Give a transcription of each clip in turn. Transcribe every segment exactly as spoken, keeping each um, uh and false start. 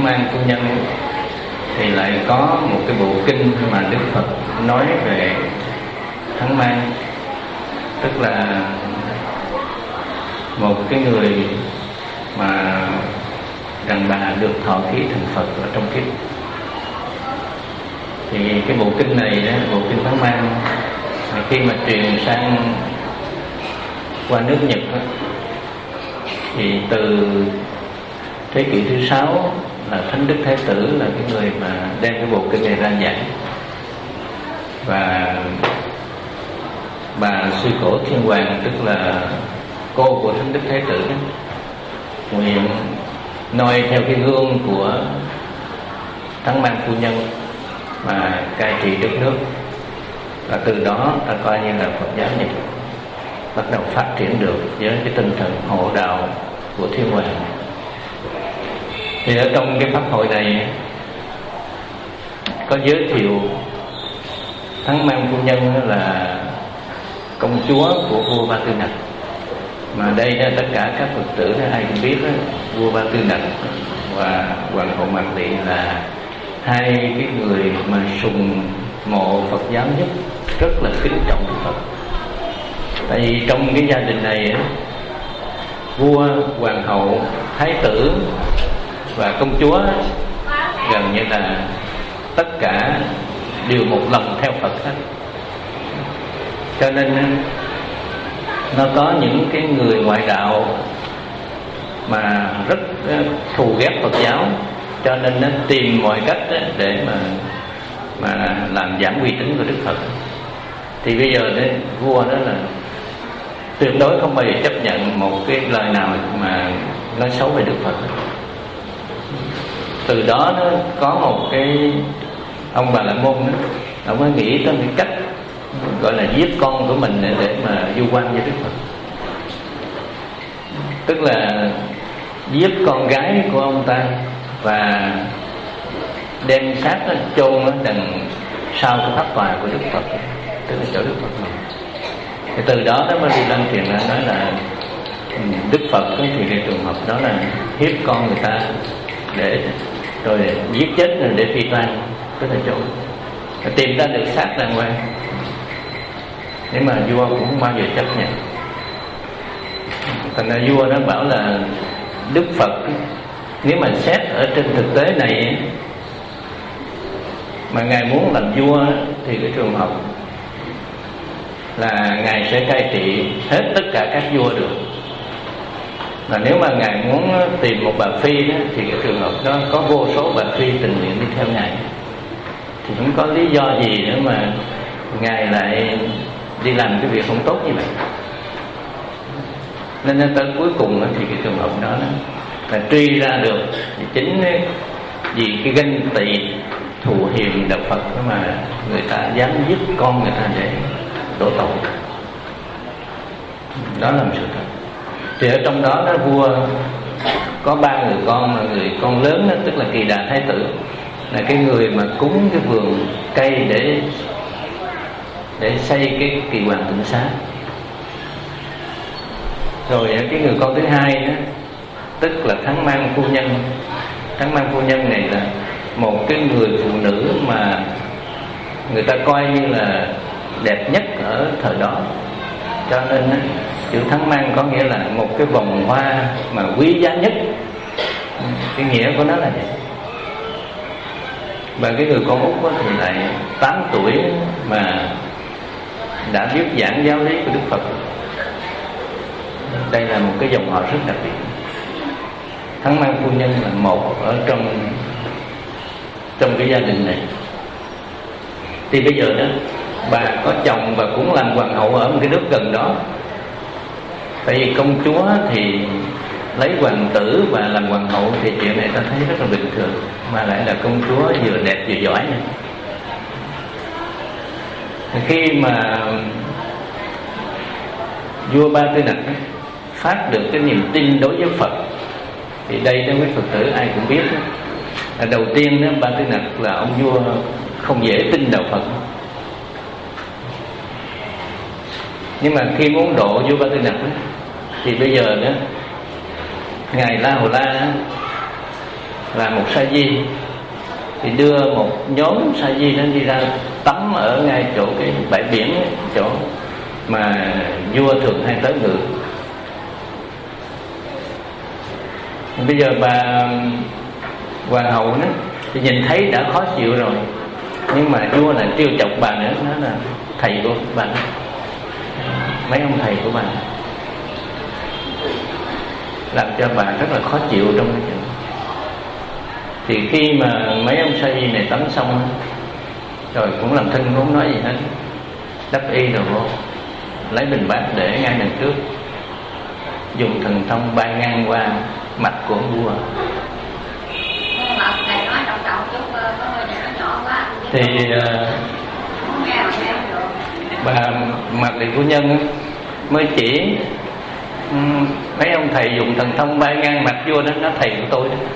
Thắng Mang Phu Nhân thì lại có một cái bộ kinh mà Đức Phật nói về Thắng Mang, tức là một cái người mà đàn bà được thọ ký thành Phật ở trong kiếp. Thì cái bộ kinh này đó, bộ kinh Thắng Mang, khi mà truyền sang qua nước Nhật đó, thì từ thế kỷ thứ sáu là Thánh Đức Thái Tử là cái người mà đem cái bộ kinh này ra giảng. Và bà Sư Cổ Thiên Hoàng, tức là cô của Thánh Đức Thái Tử đó, nguyện noi theo cái gương của Thắng Mang Phu Nhân mà cai trị đất nước. Và từ đó ta coi như là Phật giáo Nhật bắt đầu phát triển được với cái tinh thần hộ đạo của Thiên Hoàng. Thì ở trong cái pháp hội này có giới thiệu Thắng Mang Phu Nhân là công chúa của vua Ba Tư Nặc. Mà đây đó, tất cả các Phật tử đó, ai cũng biết đó, vua Ba Tư Nặc và hoàng hậu Mạc Thị là hai cái người mà sùng mộ Phật giáo nhất, rất là kính trọng Đức Phật. Tại vì trong cái gia đình này vua, hoàng hậu, thái tử và công chúa gần như là tất cả đều một lòng theo Phật hết. Cho nên nó có những cái người ngoại đạo mà rất thù ghét Phật giáo, cho nên nó tìm mọi cách để mà mà làm giảm uy tín của Đức Phật. Thì bây giờ đấy, vua đó là tuyệt đối không bao giờ chấp nhận một cái lời nào mà nói xấu về Đức Phật. Từ đó nó có một cái ông Bà La Môn đó, ông mới nghĩ tới cái cách gọi là giết con của mình để mà vu oan với Đức Phật. Tức là giết con gái của ông ta và đem xác nó chôn ở đằng sau cái pháp tòa của Đức Phật, tức là chỗ Đức Phật này. Thì từ đó nó mới đi lên truyền ra nói là Đức Phật thì cái trường hợp đó là hiếp con người ta để rồi giết chết rồi để phi tang, tức là chỗ tìm ra được xác đàng hoàng. Nhưng mà vua cũng không bao giờ chấp nhận. Thành ra vua nó bảo là Đức Phật nếu mà xét ở trên thực tế này mà Ngài muốn làm vua thì cái trường hợp là Ngài sẽ cai trị hết tất cả các vua được. Và nếu mà Ngài muốn tìm một bà phi đó, thì cái trường hợp đó có vô số bà phi tình nguyện đi theo Ngài, thì không có lý do gì nữa mà Ngài lại đi làm cái việc không tốt như vậy. Nên tới cuối cùng thì cái trường hợp đó là truy ra được thì chính vì cái ganh tị thù hiềm đạo Phật đó mà người ta dám giết con người ta để đổ tội. Đó là một sự thật. Thì ở trong đó đó vua có ba người con, mà người con lớn đó, tức là Kỳ Đà Thái Tử, là cái người mà cúng cái vườn cây để để xây cái Kỳ Hoàng Tịnh Xá. Rồi cái người con thứ hai đó, tức là Thắng Mang Phu Nhân. Thắng Mang Phu Nhân này là một cái người phụ nữ mà người ta coi như là đẹp nhất ở thời đó. Cho nên chữ Thắng Mang có nghĩa là một cái vòng hoa mà quý giá nhất. Cái nghĩa của nó là vậy. Và cái người con út thì lại tám tuổi mà đã biết giảng giáo lý của Đức Phật. Đây là một cái dòng họ rất đặc biệt. Thắng Mang Phu Nhân là một ở trong trong cái gia đình này. Thì bây giờ đó bà có chồng và cũng làm hoàng hậu ở một cái nước gần đó. Tại vì công chúa thì lấy hoàng tử và làm hoàng hậu thì chuyện này ta thấy rất là bình thường, mà lại là công chúa vừa đẹp vừa giỏi này. Khi mà vua Ba Tư Nặc phát được cái niềm tin đối với Phật, thì đây đó quý Phật tử ai cũng biết đó, là đầu tiên đó Ba Tư Nặc là ông vua không dễ tin đạo Phật. Nhưng mà khi muốn độ vua Ba Tư Nặc đó, thì bây giờ đó ngài La Hầu La là một sa di, thì đưa một nhóm sa di nó đi ra tắm ở ngay chỗ cái bãi biển, chỗ mà vua thường hay tới ngự. Bây giờ bà hoàng hậu đó thì nhìn thấy đã khó chịu rồi, nhưng mà vua là trêu chọc bà nữa, nói là thầy của bà, mấy ông thầy của bà, làm cho bà rất là khó chịu trong cái chuyện. Thì khi mà mấy ông sa di này tắm xong rồi cũng làm thinh không nói gì hết, đắp y rồi vô, lấy bình bát để ngay đằng trước, dùng thần thông bay ngang qua mặt của vua. Thì uh, bà Mạc Lị Phu Nhân mới chỉ um, mấy ông thầy dùng thần thông bay ngang mặt vua đó, nó thầy của tôi đó.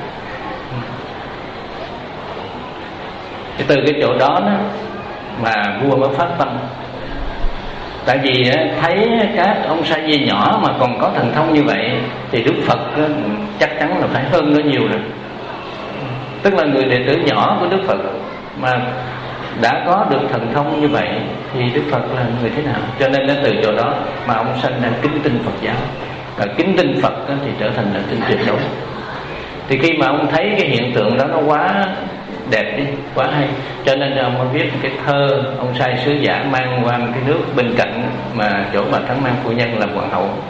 Thì từ cái chỗ đó, đó mà vua mới phát tâm. Tại vì thấy các ông sa di nhỏ mà còn có thần thông như vậy thì Đức Phật chắc chắn là phải hơn nó nhiều rồi. Tức là người đệ tử nhỏ của Đức Phật mà đã có được thần thông như vậy thì Đức Phật là người thế nào? Cho nên từ chỗ đó mà ông sanh ra kính tin Phật giáo. Và kính tin Phật thì trở thành là tin tuyệt đối. Thì khi mà ông thấy cái hiện tượng đó nó quá đẹp đi, quá hay, cho nên ông mới viết cái thơ. Ông sai sứ giả mang qua cái nước bên cạnh mà chỗ bà Thắng Mang Phu Nhân làm hoàng hậu,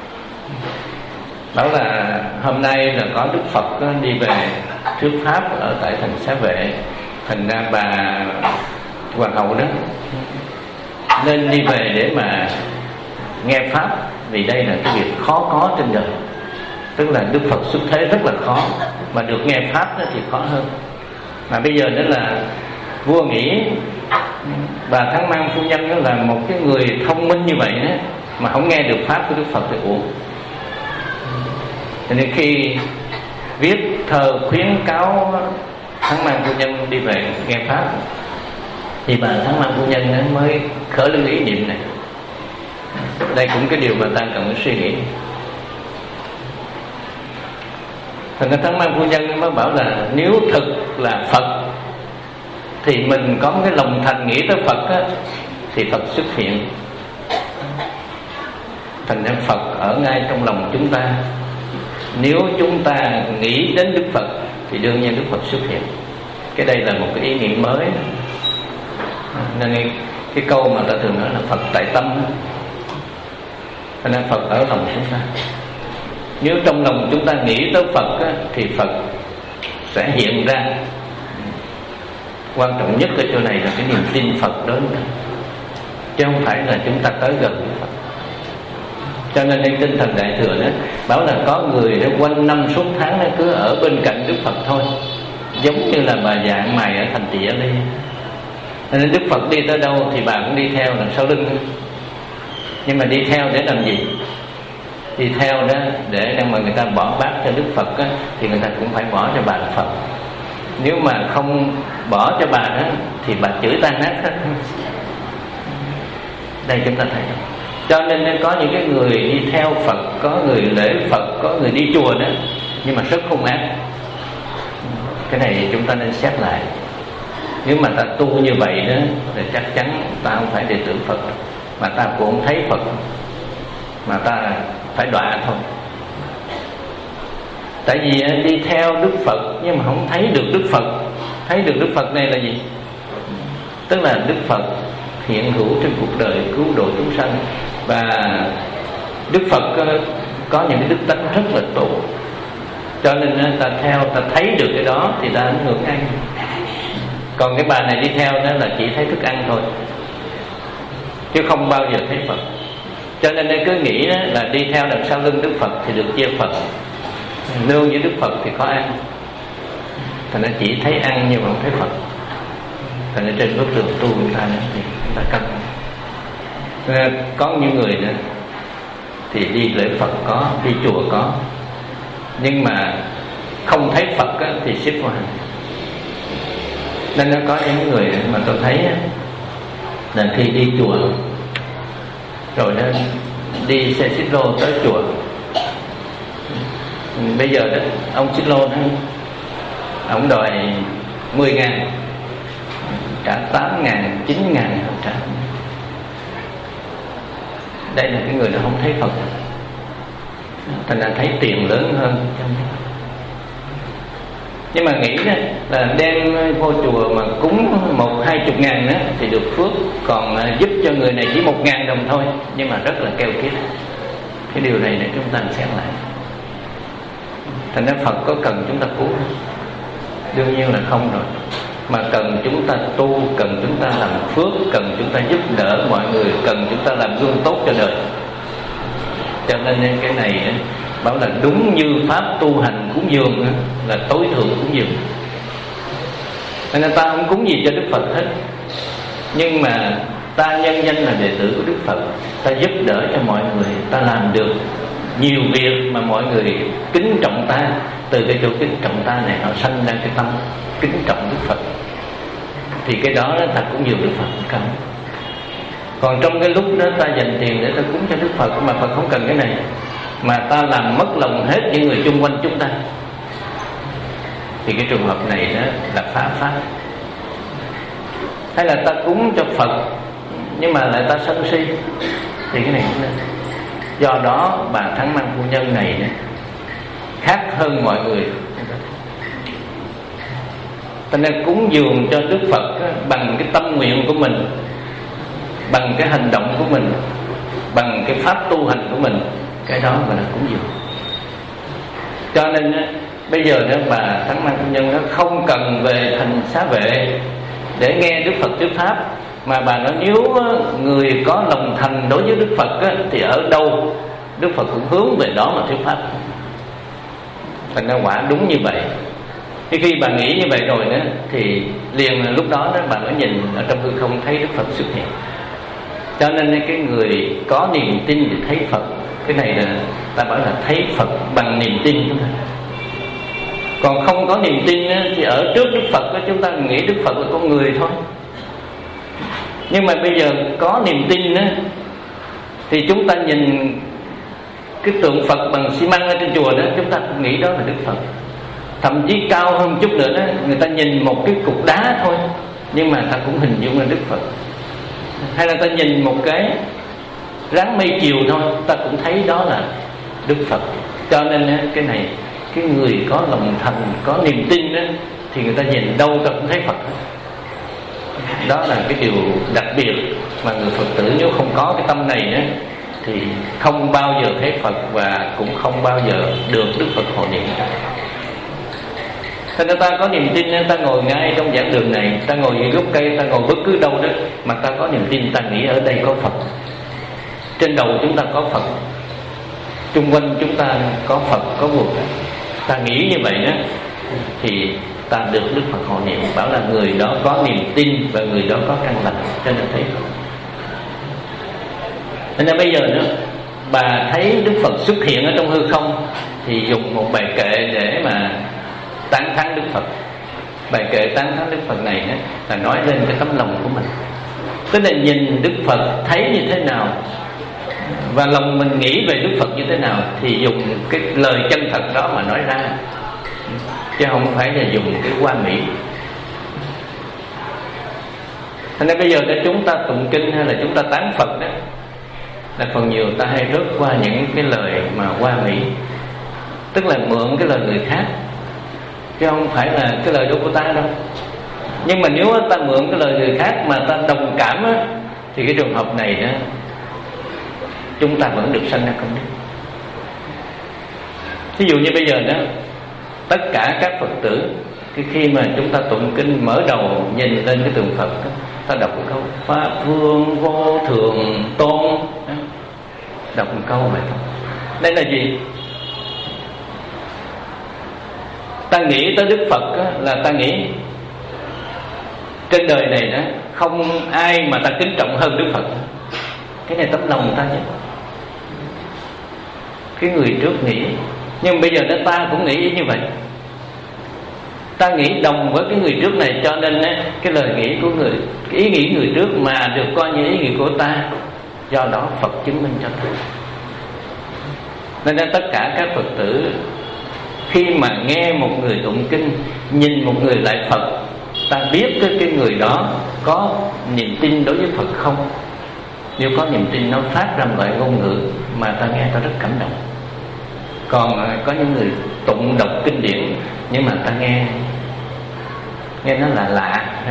đó là hôm nay là có Đức Phật đi về thuyết pháp ở tại thành Xá Vệ, thành ra bà hoàng hậu đó nên đi về để mà nghe pháp, vì đây là cái việc khó có trên đời. Tức là Đức Phật xuất thế rất là khó, mà được nghe pháp đó thì khó hơn. Mà bây giờ đó là vua nghĩ bà Thắng Mang Phu Nhân đó là một cái người thông minh như vậy đó, mà không nghe được pháp của Đức Phật thì uổng. Cho nên khi viết thơ khuyến cáo Thắng Mang Phu Nhân đi về nghe pháp, thì bà Thắng Mang Phu Nhân mới khởi lên ý niệm này. Đây cũng cái điều mà ta cần phải suy nghĩ. Thành ra Thắng Mang Phu Nhân mới bảo là nếu thực là Phật thì mình có cái lòng thành nghĩ tới Phật á, thì Phật xuất hiện. Thành ra Phật ở ngay trong lòng chúng ta. Nếu chúng ta nghĩ đến Đức Phật thì đương nhiên Đức Phật xuất hiện. Cái đây là một cái ý nghĩa mới. Nên cái, cái câu mà ta thường nói là Phật tại tâm. Thành ra Phật ở lòng chúng ta. Nếu trong lòng chúng ta nghĩ tới Phật á, thì Phật sẽ hiện ra. Quan trọng nhất ở chỗ này là cái niềm tin Phật đến, chứ không phải là chúng ta tới gần với Phật. Cho nênในtinh thần Đại Thừa đó bảo là có người đó quanh năm suốt tháng đó cứ ở bên cạnh Đức Phật thôi, giống như là bà già mày ở thành Tịa đây. Nên Đức Phật đi tới đâu thì bà cũng đi theo đằng sau lưng. Nhưng mà đi theo để làm gì? Đi theo đó để mà người ta bỏ bát cho Đức Phật á, thì người ta cũng phải bỏ cho bà là Phật. Nếu mà không bỏ cho bà đó thì bà chửi tan nát hết. Đây chúng ta thấy đó. Cho nên có những cái người đi theo Phật, có người lễ Phật, có người đi chùa đó, nhưng mà rất hung ác. Cái này chúng ta nên xét lại. Nếu mà ta tu như vậy đó thì chắc chắn ta không phải đệ tử Phật, mà ta cũng không thấy Phật, mà ta phải đọa thôi. Tại vì đi theo Đức Phật nhưng mà không thấy được Đức Phật. Thấy được Đức Phật này là gì? Tức là Đức Phật hiện hữu trên cuộc đời cứu độ chúng sanh. Và Đức Phật có những cái đức tánh rất là tốt, cho nên ta theo, ta thấy được cái đó thì ta ảnh hưởng ăn. Còn cái bà này đi theo đó là chỉ thấy thức ăn thôi, chứ không bao giờ thấy Phật. Cho nên cứ nghĩ đó là đi theo đằng sau lưng Đức Phật thì được chia Phật, nương với Đức Phật thì có ăn. Thành ra chỉ thấy ăn nhưng mà không thấy Phật. Thành ra trên bước đường tu người ta thì người ta cân. Có những người nữa thì đi lễ Phật có, đi chùa có, nhưng mà không thấy Phật á, thì xếp ngoài. Nên nó có những người mà tôi thấy á, là khi đi chùa rồi nó đi xe xích lô tới chùa. Bây giờ đó ông xích lô đó ông đòi mười ngàn, trả tám ngàn, chín ngàn không trả. Đây là cái người nào không thấy Phật, thành ra thấy tiền lớn hơn. Nhưng mà nghĩ đó là đem vô chùa mà cúng một hai chục ngàn đó thì được phước, còn giúp cho người này chỉ một ngàn đồng thôi, nhưng mà rất là keo kiết. Cái điều này để chúng ta xem lại. Thành ra Phật có cần chúng ta cứu không? Đương nhiên là không rồi. Mà cần chúng ta tu, cần chúng ta làm phước, cần chúng ta giúp đỡ mọi người, cần chúng ta làm gương tốt cho đời. Cho nên cái này bảo là đúng như pháp tu hành cúng dường là tối thượng cúng dường. Nên ta không cúng gì cho Đức Phật hết, nhưng mà ta nhân danh là đệ tử của Đức Phật, ta giúp đỡ cho mọi người, ta làm được nhiều việc mà mọi người kính trọng ta. Từ cái chỗ kính trọng ta này họ sanh ra cái tâm kính trọng Đức Phật, thì cái đó ta cũng nhiều Đức Phật cũng cần. Còn trong cái lúc đó ta dành tiền để ta cúng cho Đức Phật, mà Phật không cần cái này, mà ta làm mất lòng hết những người chung quanh chúng ta, thì cái trường hợp này đó là phá pháp. Hay là ta cúng cho Phật nhưng mà lại ta sân si, thì cái này cũng nên. Do đó bà Thắng Mang Phu Nhân này khác hơn mọi người. Ta nên cúng dường cho Đức Phật bằng cái tâm nguyện của mình, bằng cái hành động của mình, bằng cái pháp tu hành của mình. Cái đó gọi là cúng dường. Cho nên bây giờ đó bà Thắng Mang Phu Nhân nó không cần về thành xá vệ để nghe Đức Phật thuyết pháp, mà bà nói nếu người có lòng thành đối với Đức Phật á, thì ở đâu Đức Phật cũng hướng về đó mà thuyết pháp. Thành ra quả đúng như vậy. Thì khi bà nghĩ như vậy rồi đó, thì liền lúc đó, đó bà mới nhìn ở trong hư không thấy Đức Phật xuất hiện. Cho nên cái người có niềm tin thì thấy Phật. Cái này là ta bảo là thấy Phật bằng niềm tin chúng ta. Còn không có niềm tin á, thì ở trước Đức Phật á, chúng ta nghĩ Đức Phật là con người thôi. Nhưng mà bây giờ có niềm tin á, thì chúng ta nhìn cái tượng Phật bằng xi măng ở trên chùa đó, chúng ta cũng nghĩ đó là Đức Phật. Thậm chí cao hơn chút nữa đó, người ta nhìn một cái cục đá thôi, nhưng mà ta cũng hình dung là Đức Phật. Hay là ta nhìn một cái ráng mây chiều thôi, ta cũng thấy đó là Đức Phật. Cho nên cái này, cái người có lòng thành, có niềm tin đó, thì người ta nhìn đâu ta cũng thấy Phật. Đó là cái điều đặc biệt mà người Phật tử nếu không có cái tâm này đó, thì không bao giờ thấy Phật và cũng không bao giờ được Đức Phật hộ niệm. Thế nên ta có niềm tin, ta ngồi ngay trong giảng đường này, ta ngồi dưới gốc cây, ta ngồi bất cứ đâu đó, mà ta có niềm tin, ta nghĩ ở đây có Phật, trên đầu chúng ta có Phật, chung quanh chúng ta có Phật, có Bụt. Ta nghĩ như vậy đó, thì ta được Đức Phật hộ niệm. Bảo là người đó có niềm tin và người đó có căn lành, cho nên thấy Phật. Nên bây giờ nữa, bà thấy Đức Phật xuất hiện ở trong hư không, thì dùng một bài kệ để mà tán thán Đức Phật. Bài kệ tán thán Đức Phật này đó, là nói lên cái tấm lòng của mình. Tức là nhìn Đức Phật thấy như thế nào, và lòng mình nghĩ về Đức Phật như thế nào, thì dùng cái lời chân thật đó mà nói ra, chứ không phải là dùng cái hoa mỹ. Thành ra bây giờ để chúng ta tụng kinh hay là chúng ta tán Phật đó, là phần nhiều ta hay rớt qua những cái lời mà hoa mỹ, tức là mượn cái lời người khác, chứ không phải là cái lời đó của ta đâu. Nhưng mà nếu ta mượn cái lời người khác mà ta đồng cảm á, thì cái trường hợp này đó, chúng ta vẫn được sanh ra công đức. Ví dụ như bây giờ đó, tất cả các Phật tử, cái khi mà chúng ta tụng kinh mở đầu nhìn lên cái tượng Phật đó, ta đọc một câu Pháp Vương Vô Thường Tôn đó. Đọc một câu vậy thôi. Đây là gì? Ta nghĩ tới Đức Phật đó, là ta nghĩ trên đời này đó không ai mà ta kính trọng hơn Đức Phật. Cái này tấm lòng ta nhé. Cái người trước nghĩ, nhưng bây giờ đó ta cũng nghĩ như vậy. Ta nghĩ đồng với cái người trước này, cho nên cái lời nghĩ của người, cái ý nghĩ người trước mà được coi như ý nghĩ của ta. Do đó Phật chứng minh cho ta. Nên tất cả các Phật tử khi mà nghe một người tụng kinh, nhìn một người lại Phật, ta biết cái, cái người đó có niềm tin đối với Phật không. Nếu có niềm tin, nó phát ra một loại ngôn ngữ mà ta nghe ta rất cảm động. Còn có những người tụng đọc kinh điển nhưng mà ta nghe nghe nó là lạ đó.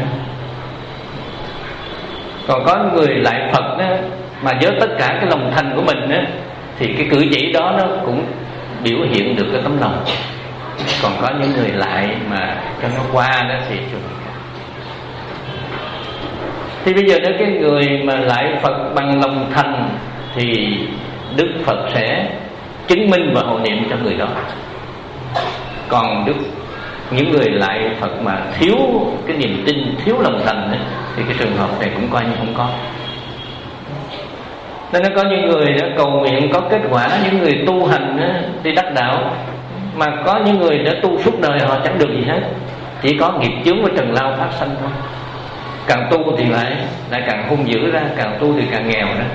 Còn có người lại Phật đó, mà với tất cả cái lòng thành của mình đó, thì cái cử chỉ đó nó cũng biểu hiện được cái tấm lòng. Còn có những người lại mà cho nó qua đó thì thì bây giờ nếu cái người mà lại Phật bằng lòng thành thì Đức Phật sẽ chứng minh và hộ niệm cho người đó. Còn Đức những người lại Phật mà thiếu cái niềm tin, thiếu lòng thành ấy, thì cái trường hợp này cũng coi như không có. Nên nó có những người đó cầu nguyện có kết quả, những người tu hành đó, đi đắc đạo, mà có những người đã tu suốt đời họ chẳng được gì hết, chỉ có nghiệp chướng với trần lao phát sanh thôi. Càng tu thì lại lại càng hung dữ ra, càng tu thì càng nghèo ra.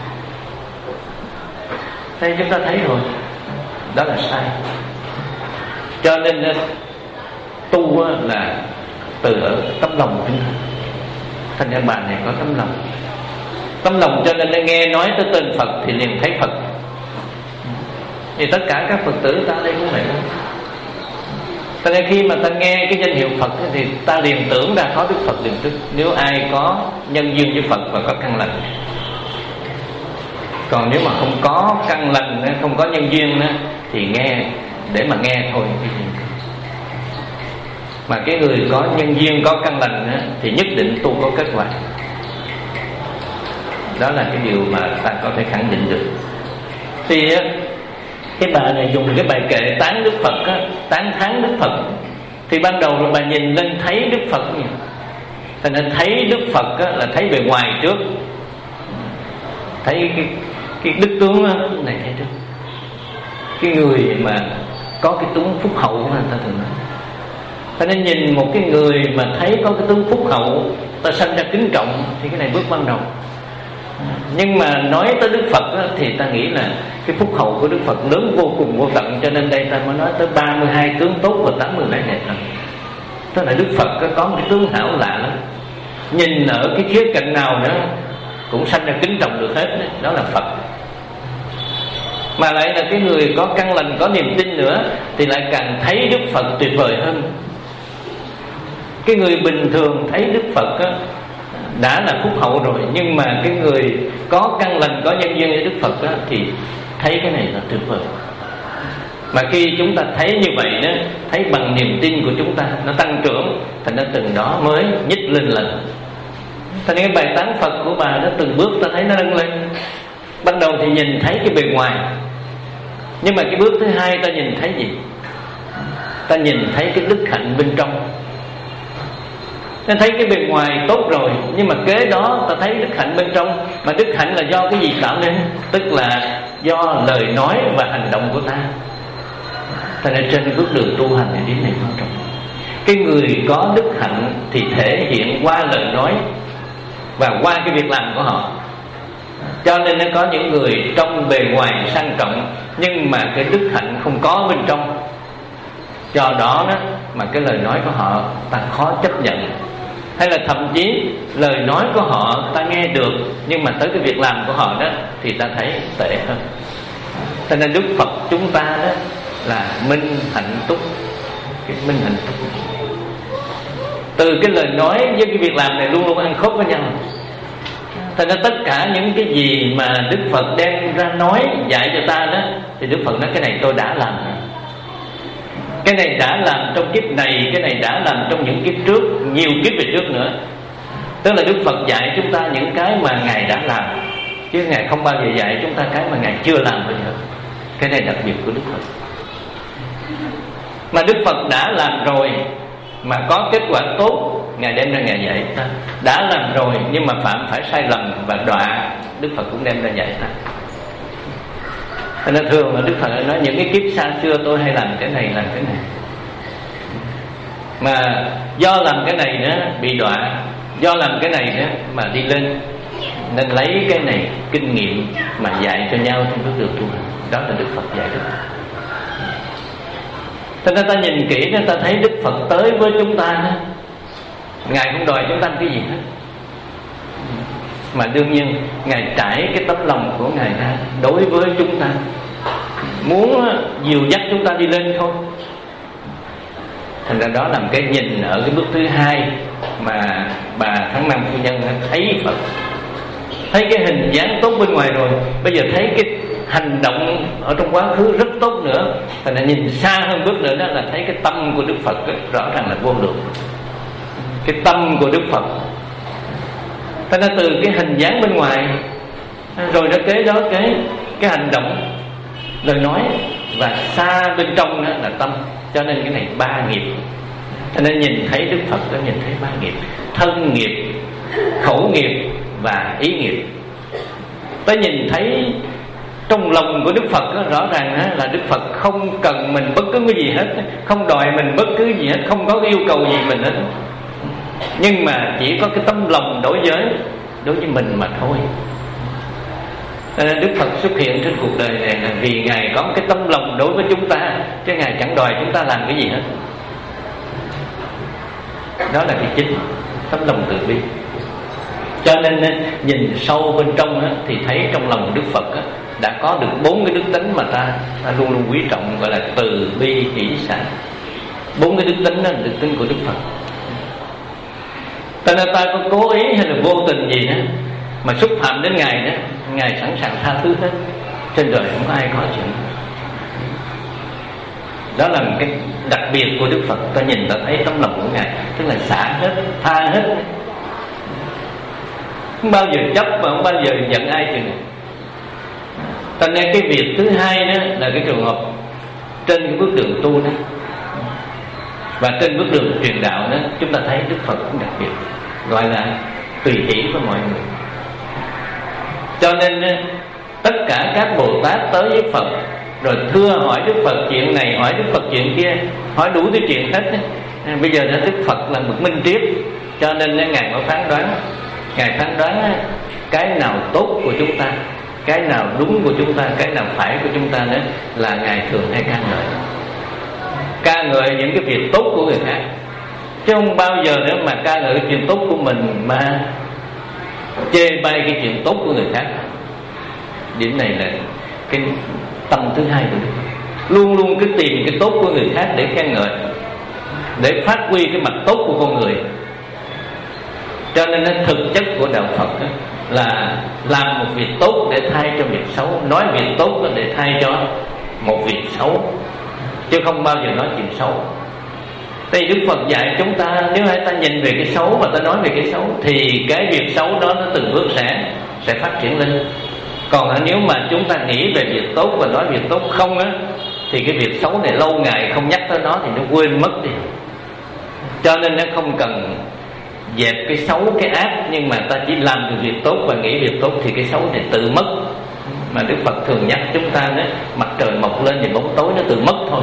Thế chúng ta thấy rồi, đó là sai. Cho nên tu là từ ở tấm lòng tinh thần. Thành ra bà này có tấm lòng, tấm lòng cho nên nghe nói tới tên Phật thì liền thấy Phật. Thì tất cả các Phật tử ta đây cũng vậy đó. Cho nên khi mà ta nghe cái danh hiệu Phật thì ta liền tưởng ra có Đức Phật liền tức. Nếu ai có nhân duyên với Phật và có căn lành. Còn nếu mà không có căn lành, không có nhân duyên thì nghe để mà nghe thôi. Mà cái người có nhân duyên, có căn lành thì nhất định tu có kết quả. Đó là cái điều mà ta có thể khẳng định được. Thì cái bà này dùng cái bài kệ tán Đức Phật á, tán thán Đức Phật. Thì ban đầu là bà nhìn lên thấy Đức Phật nhỉ? Thành nên thấy Đức Phật á, là thấy bề ngoài trước. Thấy cái, cái đức tướng này thấy trước. Cái người mà có cái tướng phúc hậu của người ta thường nói. Cho nên nhìn một cái người mà thấy có cái tướng phúc hậu, ta sanh ra kính trọng, thì cái này bước ban đầu. Nhưng mà nói tới Đức Phật á, thì ta nghĩ là cái phúc hậu của Đức Phật lớn vô cùng vô tận. Cho nên đây ta mới nói tới ba mươi hai tướng tốt và tám mươi vẻ đẹp. Tức là Đức Phật có một cái tướng hảo lạ lắm. Nhìn ở cái khía cạnh nào nữa cũng sanh ra kính trọng được hết. Đó là Phật. Mà lại là cái người có căn lành, có niềm tin nữa thì lại càng thấy Đức Phật tuyệt vời hơn. Cái người bình thường thấy Đức Phật á, đã là phúc hậu rồi, nhưng mà cái người có căn lành, có nhân duyên với Đức Phật á, thì thấy cái này là tuyệt vời. Mà khi chúng ta thấy như vậy đó, thấy bằng niềm tin của chúng ta nó tăng trưởng, thành ra từng đó mới nhích lên lần. Thành ra cái bài tán Phật của bà nó từng bước ta thấy nó nâng lên. Ban đầu thì nhìn thấy cái bề ngoài, nhưng mà cái bước thứ hai ta nhìn thấy gì? Ta nhìn thấy cái đức hạnh bên trong. Ta thấy cái bề ngoài tốt rồi, nhưng mà kế đó ta thấy đức hạnh bên trong. Mà đức hạnh là do cái gì tạo nên? Tức là do lời nói và hành động của ta. Thành ra trên bước đường tu hành thì điểm này quan trọng. Cái người có đức hạnh thì thể hiện qua lời nói và qua cái việc làm của họ. Cho nên nó có những người trong bề ngoài sang trọng, nhưng mà cái đức hạnh không có bên trong. Do đó đó mà cái lời nói của họ ta khó chấp nhận. Hay là thậm chí lời nói của họ ta nghe được, nhưng mà tới cái việc làm của họ đó thì ta thấy tệ hơn. Cho nên Đức Phật chúng ta đó là minh hạnh túc. Cái minh hạnh túc từ cái lời nói với cái việc làm này luôn luôn ăn khớp với nhau. Thành ra tất cả những cái gì mà Đức Phật đem ra nói dạy cho ta đó, thì Đức Phật nói cái này tôi đã làm, cái này đã làm trong kiếp này, cái này đã làm trong những kiếp trước, nhiều kiếp về trước nữa. Tức là Đức Phật dạy chúng ta những cái mà Ngài đã làm, chứ Ngài không bao giờ dạy chúng ta cái mà Ngài chưa làm bao giờ. Cái này đặc biệt của Đức Phật. Mà Đức Phật đã làm rồi mà có kết quả tốt, Ngài đem ra Ngài dạy ta. Đã làm rồi nhưng mà phạm phải sai lầm và đọa, Đức Phật cũng đem ra dạy ta. Cho nên thường là Đức Phật nói những cái kiếp xa xưa tôi hay làm cái này, làm cái này, mà do làm cái này nữa bị đọa, do làm cái này nữa mà đi lên. Nên lấy cái này kinh nghiệm mà dạy cho nhau trong bước đường tu hành. Đó là Đức Phật dạy Đức. Cho nên ta nhìn kỹ nên ta thấy Đức Phật tới với chúng ta đó, Ngài không đòi chúng ta cái gì hết, mà đương nhiên Ngài trải cái tấm lòng của Ngài ra đối với chúng ta, muốn dìu dắt chúng ta đi lên thôi. Thành ra đó là một cái nhìn ở cái bước thứ hai mà bà Tháng Năm phu nhân thấy Phật, thấy cái hình dáng tốt bên ngoài rồi, bây giờ thấy cái hành động ở trong quá khứ rất tốt nữa. Thành ra nhìn xa hơn bước nữa đó là thấy cái tâm của Đức Phật đó, rõ ràng là vô lượng. Cái tâm của Đức Phật, thành ra từ cái hình dáng bên ngoài rồi đó kế đó cái cái hành động, lời nói, và xa bên trong đó là tâm. Cho nên cái này ba nghiệp. Cho nên nhìn thấy Đức Phật đã nhìn thấy ba nghiệp: thân nghiệp, khẩu nghiệp và ý nghiệp. Ta nhìn thấy trong lòng của Đức Phật đó, rõ ràng đó, là Đức Phật không cần mình bất cứ cái gì hết, không đòi mình bất cứ gì hết, không có yêu cầu gì mình hết, nhưng mà chỉ có cái tấm lòng đối với đối với mình mà thôi. Đức Phật xuất hiện trên cuộc đời này là vì Ngài có cái tấm lòng đối với chúng ta, chứ Ngài chẳng đòi chúng ta làm cái gì hết. Đó là cái chính, tấm lòng từ bi. Cho nên nhìn sâu bên trong thì thấy trong lòng Đức Phật đã có được bốn cái đức tính mà ta, ta luôn luôn quý trọng, gọi là từ bi hỷ xả. Bốn cái đức tính đó là đức tính của Đức Phật. Cho nên ta có cố ý hay là vô tình gì đó mà xúc phạm đến Ngài đó, Ngài sẵn sàng tha thứ hết. Trên đời không có ai có chuyện đó. Là một cái đặc biệt của Đức Phật. Ta nhìn ta thấy tấm lòng của Ngài, tức là xả hết, tha hết, không bao giờ chấp và không bao giờ giận ai chừng. Cho nên cái việc thứ hai đó là cái trường hợp trên cái bước đường tu đó, và trên bước đường truyền đạo đó, chúng ta thấy Đức Phật cũng đặc biệt, gọi là tùy hỷ với mọi người. Cho nên tất cả các Bồ Tát tới với Phật rồi thưa hỏi Đức Phật chuyện này, hỏi Đức Phật chuyện kia, hỏi đủ thứ chuyện hết. Bây giờ Đức Phật là một minh triết, cho nên Ngài mới phán đoán. Ngài phán đoán cái nào tốt của chúng ta, cái nào đúng của chúng ta, cái nào phải của chúng ta, đó là Ngài thường hay ca ngợi. Ca ngợi những cái việc tốt của người khác, chứ không bao giờ nữa mà ca ngợi chuyện tốt của mình mà chê bai cái chuyện tốt của người khác. Điểm này là cái tâm thứ hai của Đức Phật. Luôn luôn cứ tìm cái tốt của người khác để khen ngợi, để phát huy cái mặt tốt của con người. Cho nên nó thực chất của đạo Phật là làm một việc tốt để thay cho việc xấu, nói việc tốt để thay cho một việc xấu, chứ không bao giờ nói chuyện xấu. Thì Đức Phật dạy chúng ta, nếu hai ta nhìn về cái xấu và ta nói về cái xấu, thì cái việc xấu đó nó từng bước sẽ sẽ phát triển lên. Còn nếu mà chúng ta nghĩ về việc tốt và nói việc tốt không á, thì cái việc xấu này lâu ngày không nhắc tới nó thì nó quên mất đi. Cho nên nó không cần dẹp cái xấu, cái ác, nhưng mà ta chỉ làm được việc tốt và nghĩ việc tốt thì cái xấu này tự mất. Mà Đức Phật thường nhắc chúng ta đó, mặt trời mọc lên thì bóng tối nó tự mất thôi.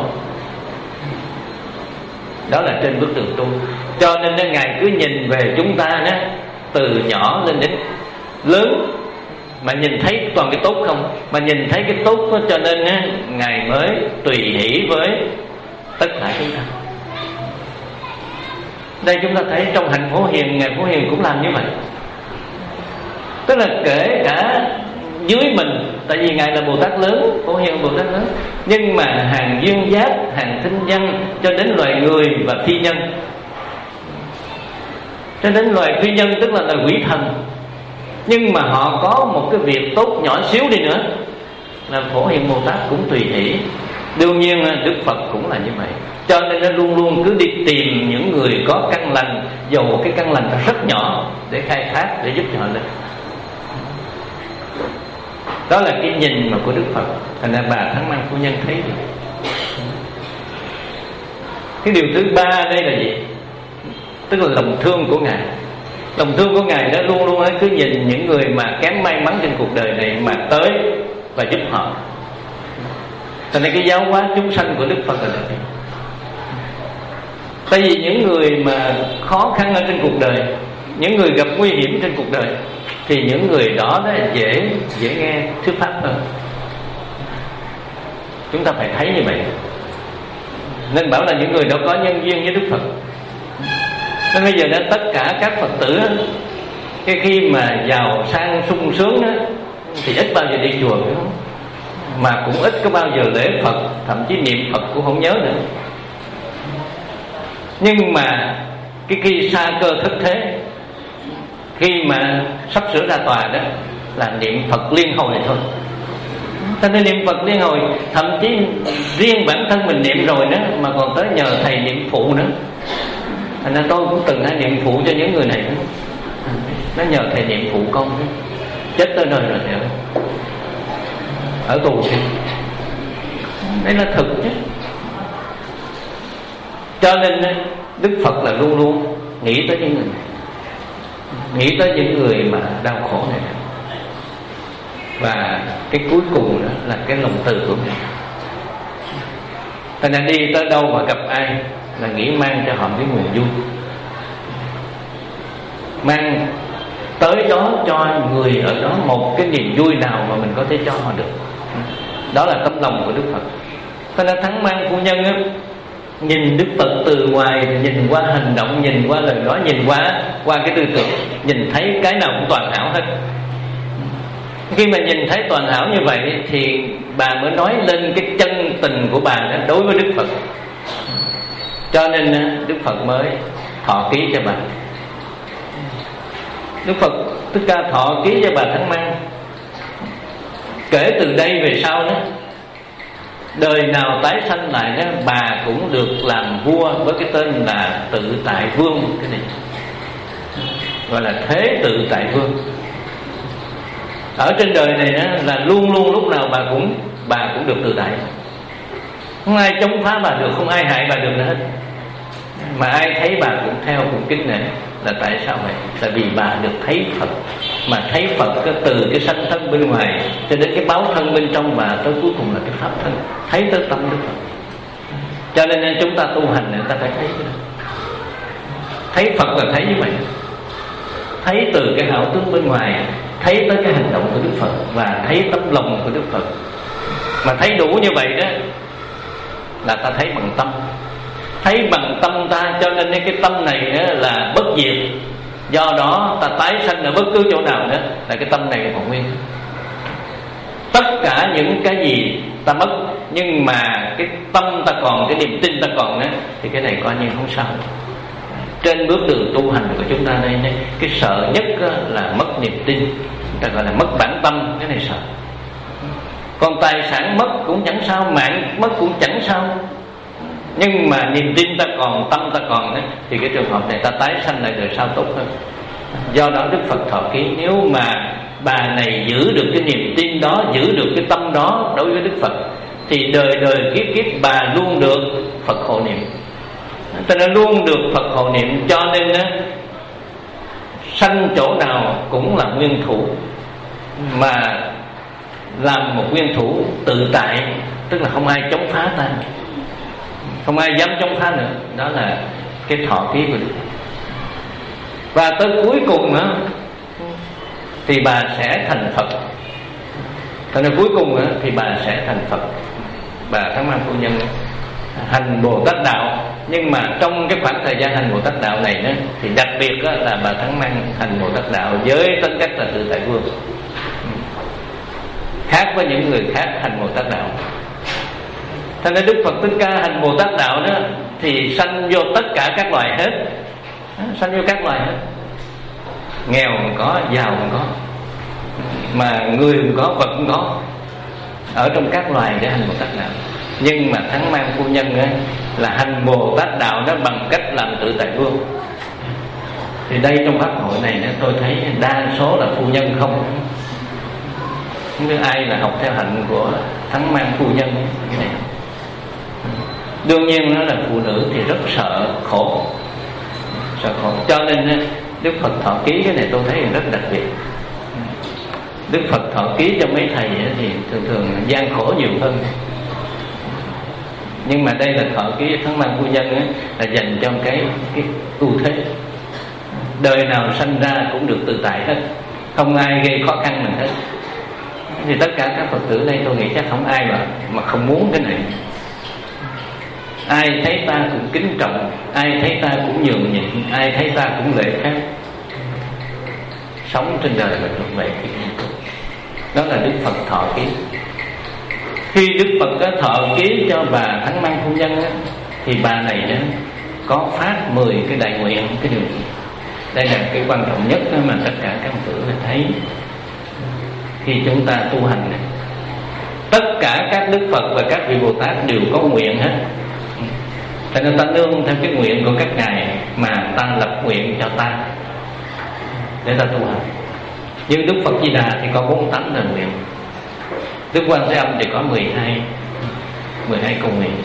Đó là trên bước đường tu. Cho nên đó, Ngài cứ nhìn về chúng ta đó, từ nhỏ lên đến lớn, mà nhìn thấy toàn cái tốt không, mà nhìn thấy cái tốt đó, cho nên đó, Ngài mới tùy hỷ với tất cả chúng ta. Đây chúng ta thấy trong hạnh Phổ Hiền, Ngài Phổ Hiền cũng làm như vậy. Tức là kể cả dưới mình, tại vì Ngài là Bồ Tát lớn, Phổ Hiền Bồ Tát lớn, nhưng mà hàng duyên giác, hàng thinh văn, cho đến loài người và phi nhân, cho đến loài phi nhân tức là loài quỷ thần, nhưng mà họ có một cái việc tốt nhỏ xíu đi nữa là Phổ Hiền Bồ Tát cũng tùy hỷ. Đương nhiên Đức Phật cũng là như vậy. Cho nên nó luôn luôn cứ đi tìm những người có căn lành, dầu cái căn lành rất nhỏ, để khai thác, để giúp cho họ lên. Đó là cái nhìn mà của Đức Phật. Thành ra bà Tháng Năm phu nhân thấy được. Cái điều thứ ba đây là gì? Tức là lòng thương của Ngài. Lòng thương của Ngài đó luôn luôn cứ nhìn những người mà kém may mắn trên cuộc đời này mà tới và giúp họ. Cho nên cái giáo hóa chúng sanh của Đức Phật là đặc biệt. Tại vì những người mà khó khăn ở trên cuộc đời, những người gặp nguy hiểm trên cuộc đời, thì những người đó, đó dễ dễ nghe thuyết pháp hơn. Chúng ta phải thấy như vậy. Nên bảo là những người đó có nhân duyên với Đức Phật. Nên bây giờ đó tất cả các Phật tử đó, cái khi mà giàu sang sung sướng đó, thì ít bao giờ đi chùa nữa, mà cũng ít có bao giờ lễ Phật, thậm chí niệm Phật cũng không nhớ nữa. Nhưng mà cái khi xa cơ thất thế, khi mà sắp sửa ra tòa đó, là niệm Phật liên hồi thôi. Cho nên niệm Phật liên hồi, thậm chí riêng bản thân mình niệm rồi đó, mà còn tới nhờ thầy niệm phụ nữa. Thành ra tôi cũng từng hay niệm phụ cho những người này đó. Nó nhờ thầy niệm phụ con đó. Chết tới nơi rồi thầy ơi, ở tù thì đấy là thực chứ. Cho nên Đức Phật là luôn luôn nghĩ tới những người này, nghĩ tới những người mà đau khổ này. Và cái cuối cùng đó là cái lòng từ của mình. Thành ra đi tới đâu mà gặp ai là nghĩ mang cho họ cái nguồn vui, mang tới đó cho người ở đó một cái niềm vui nào mà mình có thể cho họ được. Đó là tấm lòng của Đức Phật. Thành ra Thắng Mang Phu Nhân á, nhìn Đức Phật từ ngoài, nhìn qua hành động, nhìn qua lời nói, nhìn qua qua cái tư tưởng, nhìn thấy cái nào cũng toàn hảo hết. Khi mà nhìn thấy toàn hảo như vậy thì bà mới nói lên cái chân tình của bà đó đối với Đức Phật. Cho nên Đức Phật mới thọ ký cho bà. Đức Phật Thích Ca thọ ký cho bà Thắng Mang. Kể từ đây về sau đó, đời nào tái sanh lại đó, bà cũng được làm vua với cái tên là Tự Tại Vương. Cái này gọi là Thế Tự Tại Vương. Ở trên đời này đó, là luôn luôn lúc nào bà cũng bà cũng được tự tại, không ai chống phá bà được, không ai hại bà được nữa hết. Mà ai thấy bà cũng theo, cũng kính nể. Là tại sao vậy? Tại vì bà được thấy Phật. Mà thấy Phật từ cái sanh thân bên ngoài cho đến cái báo thân bên trong, và tới cuối cùng là cái pháp thân, thấy tới tâm Đức Phật. Cho nên chúng ta tu hành này, ta phải thấy cái đó. Thấy Phật là thấy như vậy, thấy từ cái hảo tướng bên ngoài, thấy tới cái hành động của Đức Phật, và thấy tấm lòng của Đức Phật. Mà thấy đủ như vậy đó là ta thấy bằng tâm. Thấy bằng tâm ta, cho nên cái tâm này là bất diệt. Do đó ta tái sanh ở bất cứ chỗ nào nữa là cái tâm này còn nguyên. Tất cả những cái gì ta mất, nhưng mà cái tâm ta còn, cái niềm tin ta còn đó, thì cái này coi như không sao. Trên bước đường tu hành của chúng ta đây, cái sợ nhất là mất niềm tin, chúng ta gọi là mất bản tâm. Cái này sợ. Còn tài sản mất cũng chẳng sao, mạng mất cũng chẳng sao, nhưng mà niềm tin ta còn, tâm ta còn đó, thì cái trường hợp này ta tái sanh lại đời sau tốt hơn. Do đó Đức Phật thọ ký, nếu mà bà này giữ được cái niềm tin đó, giữ được cái tâm đó đối với Đức Phật, thì đời đời kiếp kiếp bà luôn được Phật hộ niệm. Cho nên luôn được Phật hộ niệm. Cho nên đó, sanh chỗ nào cũng là nguyên thủ, mà làm một nguyên thủ tự tại, tức là không ai chống phá ta, không ai dám chống phá nữa. Đó là cái thọ ký của Đức Phật. Và tới cuối cùng đó, thì bà sẽ thành Phật. Cho nên cuối cùng đó, thì bà sẽ thành Phật. Bà Thắng Mang Phu Nhân hành Bồ Tát Đạo. Nhưng mà trong cái khoảng thời gian hành Bồ Tát Đạo này đó, thì đặc biệt đó là bà Thắng Mang hành Bồ Tát Đạo với tính cách là Tự Tại Vương, khác với những người khác hành Bồ Tát Đạo. Cho nên Đức Phật Thích Ca hành Bồ Tát Đạo đó, thì sanh vô tất cả các loài hết, sanh vô các loài hết. Nghèo cũng có, giàu cũng có, mà người cũng có, vật cũng có, ở trong các loài để hành Bồ Tát Đạo. Nhưng mà Thắng Mang Phu Nhân ấy, là hành Bồ Tát Đạo đó bằng cách làm Tự Tại Vương. Thì đây trong pháp hội này tôi thấy đa số là phu nhân không. Không biết ai là học theo hạnh của Thắng Mang Phu Nhân cái này. Đương nhiên nó là phụ nữ thì rất sợ khổ, sợ khổ. Cho nên Đức Phật thọ ký cái này tôi thấy rất đặc biệt. Đức Phật thọ ký cho mấy thầy thì thường thường gian khổ nhiều hơn. Nhưng mà đây là thọ ký Thắng Mang Phu Nhân ấy, là dành cho cái cái ưu thế. Đời nào sanh ra cũng được tự tại hết, không ai gây khó khăn mình hết. Thì tất cả các Phật tử đây tôi nghĩ chắc không ai mà mà không muốn cái này. ai thấy ta cũng kính trọng, ai thấy ta cũng nhường nhịn, ai thấy ta cũng lễ phép. Sống trên đời là thuộc về cái đó là Đức Phật thọ ký. Khi Đức Phật có thọ ký cho bà Thắng Mang Phu Nhân á, thì bà này đó có phát mười cái đại nguyện. Cái điều đây là cái quan trọng nhất mà tất cả các tử phải thấy khi chúng ta tu hành này. Tất cả các Đức Phật và các vị Bồ Tát đều có nguyện hết. Cho nên ta nương theo cái nguyện của các ngài mà ta lập nguyện cho ta để ta tu hành. Nhưng Đức Phật Di Đà thì có bốn mươi tám lời nguyện. Đức Quan Thế Âm thì có mười hai mười hai câu nguyện.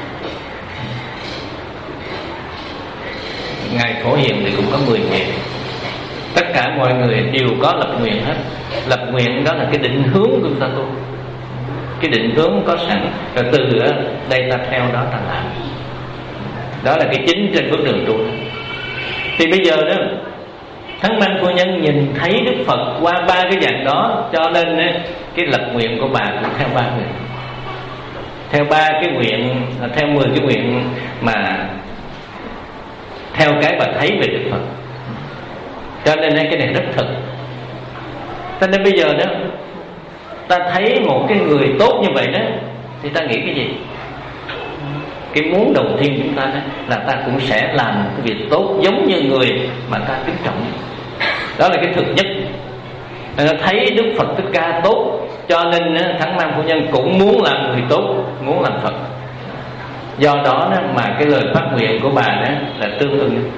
Ngài Phổ Hiền thì cũng có mười nguyện. Tất cả mọi người đều có lập nguyện hết. Lập nguyện đó là cái định hướng của chúng ta tu, cái định hướng có sẵn, rồi từ đây ta theo đó ta làm. Đó là cái chính trên bước đường tu. Thì bây giờ đó, Thắng Mang Phu Nhân nhìn thấy Đức Phật qua ba cái dạng đó, cho nên cái lập nguyện của bà cũng theo ba nguyện, theo ba cái nguyện, theo mười cái nguyện mà theo cái bà thấy về Đức Phật. Cho nên cái này rất thực. Cho nên bây giờ đó, ta thấy một cái người tốt như vậy đó, thì ta nghĩ cái gì? Cái muốn đầu tiên chúng ta đó là ta cũng sẽ làm cái việc tốt giống như người mà ta kính trọng. Đó là cái thực nhất. Ta thấy Đức Phật Thích Ca tốt, cho nên Thắng Mang Phu Nhân cũng muốn làm người tốt, muốn làm Phật. Do đó mà cái lời phát nguyện của bà đó là tương ưng.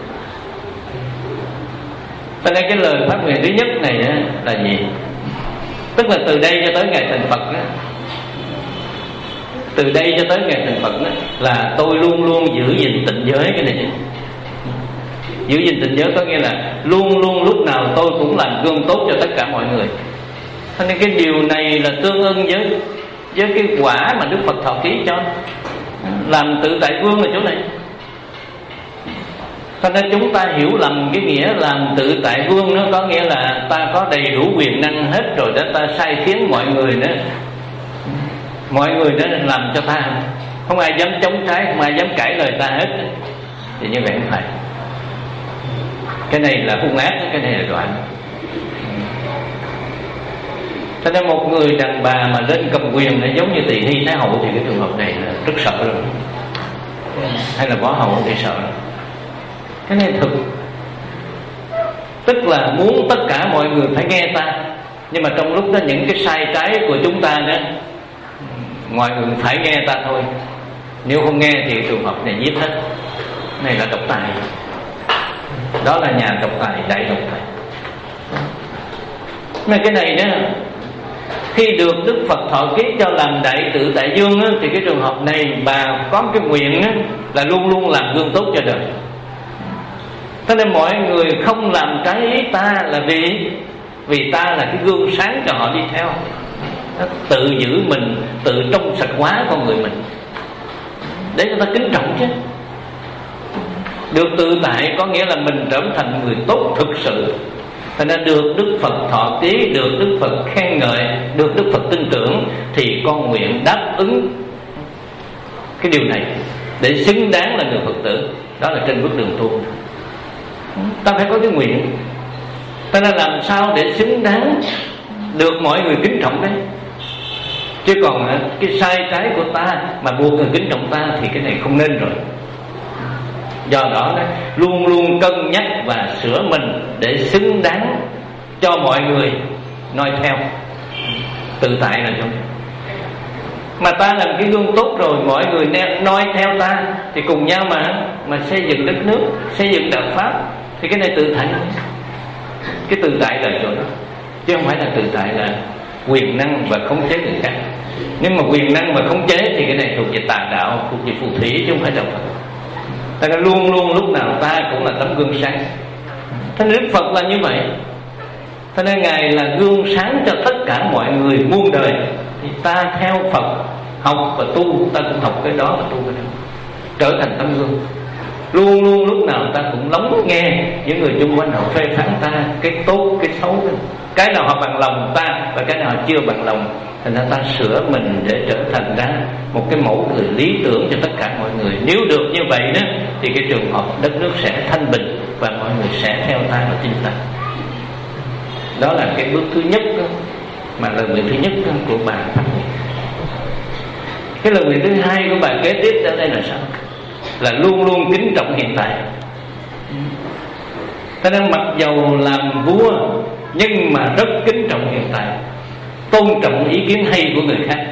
Cho nên cái lời phát nguyện thứ nhất này đó là gì? Tức là từ đây cho tới ngày thành Phật đó, từ đây cho tới ngày thành Phật đó, là tôi luôn luôn giữ gìn tịnh giới. Cái này giữ gìn tịnh giới có nghĩa là luôn luôn lúc nào tôi cũng làm gương tốt cho tất cả mọi người. Cho nên cái điều này là tương ưng với với cái quả mà Đức Phật thọ ký cho. Làm tự tại vương là chỗ này. Cho nên chúng ta hiểu lầm cái nghĩa làm tự tại vương, nó có nghĩa là ta có đầy đủ quyền năng hết rồi đó, ta sai khiến mọi người nữa, mọi người đó làm cho ta, không ai dám chống trái, không ai dám cãi lời ta hết. Thì như vậy không phải. Cái này là hung ác, cái này là đoạn. Cho nên một người đàn bà mà lên cầm quyền để giống như Tỳ Hy Thái Hậu thì cái trường hợp này là rất sợ rồi. Hay là Võ Hậu thì sợ. Cái này thực. Tức là muốn tất cả mọi người phải nghe ta, nhưng mà trong lúc đó những cái sai trái của chúng ta đó, mọi người phải nghe ta thôi. Nếu không nghe thì trường hợp này giết hết. Này là độc tài. Đó là nhà độc tài, đại độc tài. Mà cái này đó, khi được Đức Phật thọ ký cho làm đại tự tại vương á, thì cái trường hợp này bà có cái nguyện á, là luôn luôn làm gương tốt cho đời. Cho nên mọi người không làm trái ý ta là vì vì ta là cái gương sáng cho họ đi theo. Tự giữ mình, tự trong sạch hóa con người mình, để cho ta kính trọng chứ. Được tự tại có nghĩa là mình trở thành người tốt thực sự. Cho nên được Đức Phật thọ ký, được Đức Phật khen ngợi, được Đức Phật tin tưởng, thì con nguyện đáp ứng cái điều này để xứng đáng là người Phật tử. Đó là trên bước đường tu. Ta phải có cái nguyện. Ta nên làm sao để xứng đáng được mọi người kính trọng đấy. Chứ còn cái sai trái của ta mà buộc người kính trọng ta thì cái này không nên rồi. Do đó luôn luôn cân nhắc và sửa mình để xứng đáng cho mọi người noi theo. Tự tại là không. Mà ta làm cái gương tốt rồi, mọi người noi theo ta thì cùng nhau mà mà xây dựng đất nước, xây dựng đạo pháp. Thì cái này tự tại. Cái tự tại là chỗ đó, chứ không phải là tự tại là quyền năng và khống chế người khác. Nếu mà quyền năng và khống chế thì cái này thuộc về tà đạo, thuộc về phù thủy, chứ không phải đạo Phật. Ta luôn luôn lúc nào ta cũng là tấm gương sáng. Thế nên Đức Phật là như vậy. Thế nên Ngài là gương sáng cho tất cả mọi người muôn đời. Thì ta theo Phật, học và tu, ta cũng học cái đó và tu cái đó, trở thành tấm gương. Luôn luôn lúc nào ta cũng lắng nghe những người xung quanh họ phê phán ta, cái tốt, cái xấu, cái nào họ bằng lòng ta và cái nào họ chưa bằng lòng. Thành ra ta sửa mình để trở thành ra một cái mẫu người lý tưởng cho tất cả mọi người. Nếu được như vậy đó thì cái trường học đất nước sẽ thanh bình và mọi người sẽ theo ta và tin ta. Đó là cái bước thứ nhất đó, mà lời nguyện thứ nhất đó của bà. Cái lời nguyện thứ hai của bà kế tiếp ở đây là sao? Là luôn luôn kính trọng hiện tại. Cho nên mặc dầu làm vua nhưng mà rất kính trọng hiện tại, tôn trọng ý kiến hay của người khác.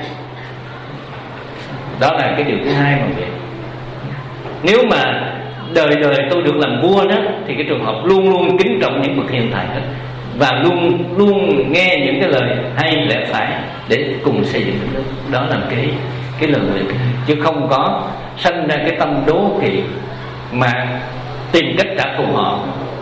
Đó là cái điều thứ hai mà vậy. Nếu mà đời đời tôi được làm vua đó thì cái trường học luôn luôn kính trọng những bậc hiện tại hết, và luôn luôn nghe những cái lời hay lẽ phải để cùng xây dựng đất nước. Đó là cái cái lời nguyện, chứ không có sanh ra cái tâm đố kỵ mà tìm cách trả thù họ.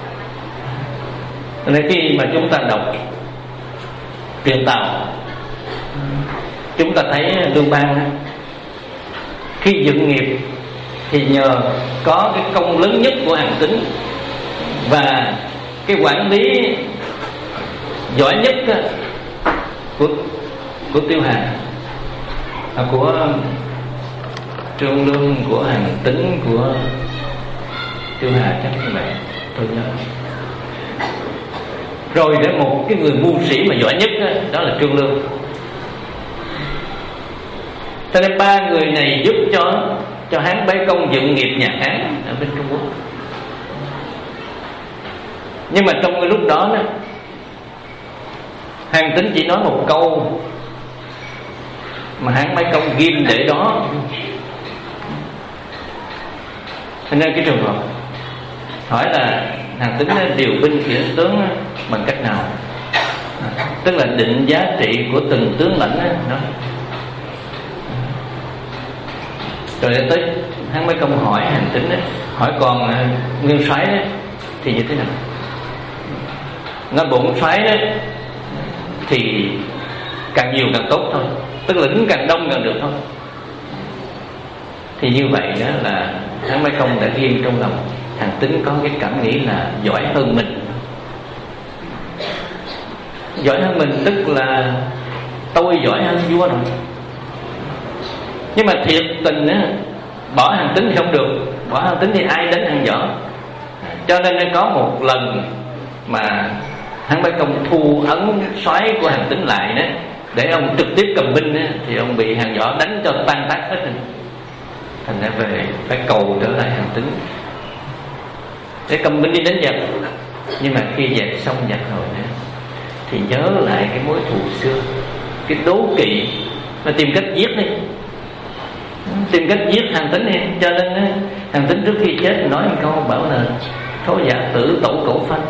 Nên khi mà chúng ta đọc Truyện Tào, chúng ta thấy Lương Bang khi dựng nghiệp thì nhờ có cái công lớn nhất của Hàn Tín và cái quản lý giỏi nhất của của Tiêu Hà, của Trương Lương, của Hàn Tín, của Tiêu Hà, chắc như vậy tôi nhớ. Rồi để một cái người mưu sĩ mà giỏi nhất đó, đó là Trương Lương. Cho nên ba người này giúp cho cho Hán Bái Công dựng nghiệp nhà Hán ở bên Trung Quốc. Nhưng mà trong cái lúc đó, đó Hàn Tín chỉ nói một câu mà Hán Bái Công ghim để đó. Cho nên cái trường hợp hỏi là Hàn Tín điều binh khiển tướng bằng cách nào, tức là định giá trị của từng tướng lãnh đó. Rồi tới Hán Bái Công hỏi Hàn Tín đó, hỏi còn nguyên soái đó thì như thế nào? Nói bổn soái đó thì càng nhiều càng tốt thôi, tức là lính càng đông càng được thôi. Thì như vậy đó là Hán Bái Công đã ghi trong lòng Hàn Tín có cái cảm nghĩ là giỏi hơn mình. Giỏi hơn mình tức là tôi giỏi hơn vua rồi. Nhưng mà thiệt tình á, bỏ Hàn Tín thì không được. Bỏ Hàn Tín thì ai đánh Hàn Võ. Cho nên có một lần mà Hán Bái Công thu ấn soái của Hàn Tín lại đó, để ông trực tiếp cầm binh đó, thì ông bị Hàn Võ đánh cho tan tác hết. Thành ra về phải cầu trở lại Hàn Tín để cầm binh đi đánh giặc. Nhưng mà khi giặc xong giặc rồi đó, thì nhớ lại cái mối thù xưa, cái đố kỵ, mà tìm cách giết đi, tìm cách giết Hàn Tín đi. Cho nên Hàn Tín trước khi chết nói một câu bảo là thố giả tử tổ cổ phanh.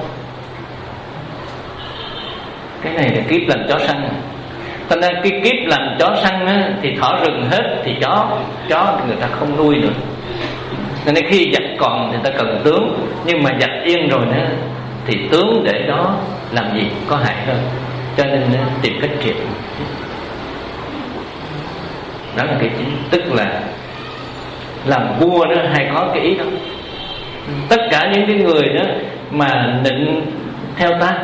Cái này là kiếp làm chó săn. Thành ra cái kiếp làm chó săn á, thì thỏ rừng hết thì chó chó người ta không nuôi nữa. Nên khi giặc còn thì ta cần tướng, nhưng mà giặc yên rồi nữa thì tướng để đó làm gì có hại hơn. Cho nên tìm cách triệt. Đó là cái chính, tức là làm vua đó hay có cái ý đó. Tất cả những cái người đó mà định theo ta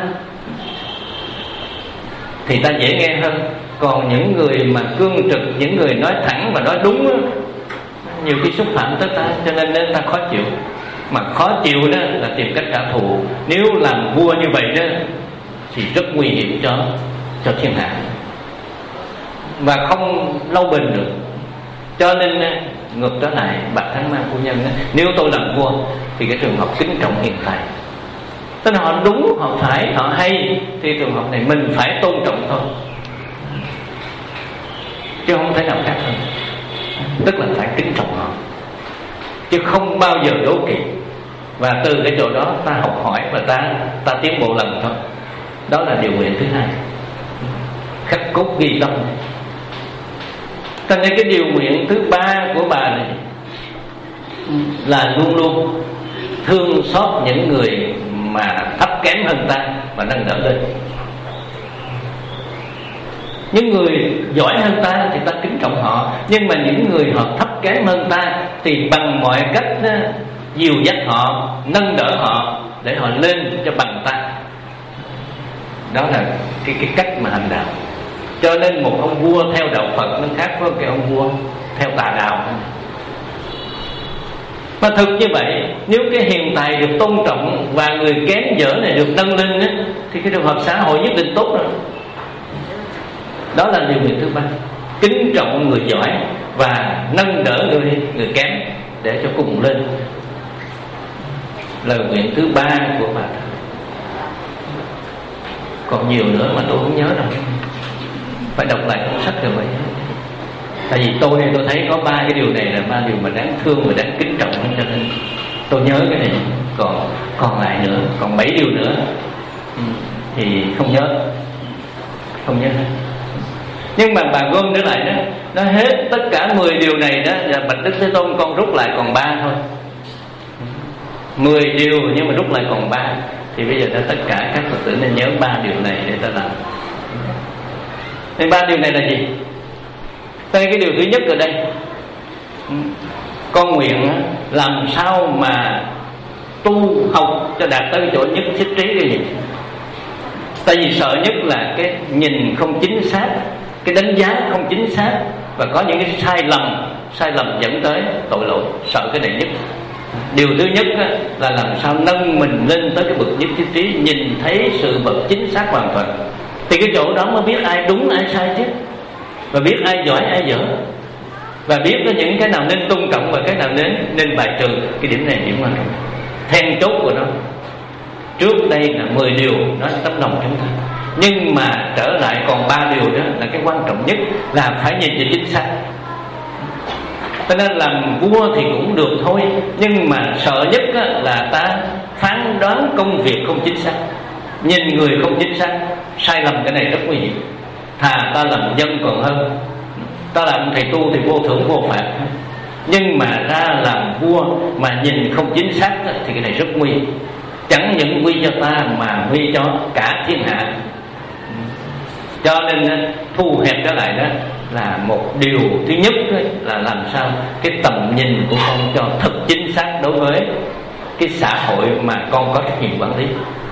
thì ta dễ nghe hơn. Còn những người mà cương trực, những người nói thẳng và nói đúng đó, nhiều khi xúc phạm tới ta, cho nên ta khó chịu. Mà khó chịu đó là tìm cách trả thù. Nếu làm vua như vậy đó thì rất nguy hiểm cho cho thiên hạ và không lâu bền được. Cho nên ngược trở lại bà Thắng Ma phu nhân đó, nếu tôi làm vua thì cái trường hợp kính trọng hiện tại. Tức là họ đúng, họ phải, họ hay, thì trường hợp này mình phải tôn trọng thôi, chứ không thể nào khác hơn. Tức là phải kính trọng họ, chứ không bao giờ đố kỵ. Và từ cái chỗ đó ta học hỏi và ta ta tiến bộ lần thôi. Đó là điều nguyện thứ hai, khắc cốt ghi tâm. Cho nên cái điều nguyện thứ ba của bà này là luôn luôn thương xót những người mà thấp kém hơn ta và nâng đỡ lên. Những người giỏi hơn ta thì ta kính trọng họ, nhưng mà những người họ thấp kém hơn ta thì bằng mọi cách đó, dìu dắt họ, nâng đỡ họ để họ lên cho bằng ta. Đó là cái, cái cách mà hành đạo. Cho nên một ông vua theo đạo Phật nó khác với cái ông vua theo tà đạo. Mà thực như vậy, nếu cái hiền tài được tôn trọng và người kém dở này được nâng lên á, thì cái trường hợp xã hội nhất định tốt rồi. Đó là điều nguyện thứ ba, kính trọng người giỏi và nâng đỡ người người kém để cho cùng lên. Lời nguyện thứ ba của bà. Còn nhiều nữa mà tôi không nhớ đâu, phải đọc lại cuốn sách rồi vậy. Tại vì tôi tôi thấy có ba cái điều này là ba điều mà đáng thương và đáng kính trọng, cho nên tôi nhớ cái này. Còn còn lại nữa, còn bảy điều nữa thì không nhớ, không nhớ. Nhưng mà bà gom trở lại đó, nó hết tất cả mười điều này đó là Bạch Đức Thế Tôn con rút lại còn ba thôi. Mười điều nhưng mà rút lại còn ba. Thì bây giờ ta tất cả các Phật tử nên nhớ ba điều này để ta làm. Thì ba điều này là gì? Đây, cái điều thứ nhất ở đây, con nguyện làm sao mà tu học cho đạt tới chỗ nhất thiết trí cái gì. Tại vì sợ nhất là cái nhìn không chính xác, cái đánh giá không chính xác, và có những cái sai lầm sai lầm dẫn tới tội lỗi. Sợ cái này nhất. Điều thứ nhất là làm sao nâng mình lên tới cái bậc nhất thiết trí, nhìn thấy sự vật chính xác hoàn toàn. Thì cái chỗ đó mới biết ai đúng ai sai chứ, và biết ai giỏi ai dở, và biết có những cái nào nên tôn trọng và cái nào nên nên bài trừ. Cái điểm này điểm quan trọng, then chốt của nó. Trước đây là mười điều nói tấm lòng chúng ta, nhưng mà trở lại còn ba điều đó là cái quan trọng nhất, là phải nhìn cho chính xác. Cho nên làm vua thì cũng được thôi, nhưng mà sợ nhất là ta phán đoán công việc không chính xác, nhìn người không chính xác. Sai lầm cái này rất nguy hiểm. Thà ta làm dân còn hơn. Ta làm thầy tu thì vô thưởng vô phạt, nhưng mà ra làm vua mà nhìn không chính xác thì cái này rất nguy. Chẳng những nguy cho ta mà nguy cho cả thiên hạ. Cho nên thu hẹp trở lại đó là một điều thứ nhất là làm sao cái tầm nhìn của con cho thật chính xác đối với cái xã hội mà con có trách nhiệm quản lý.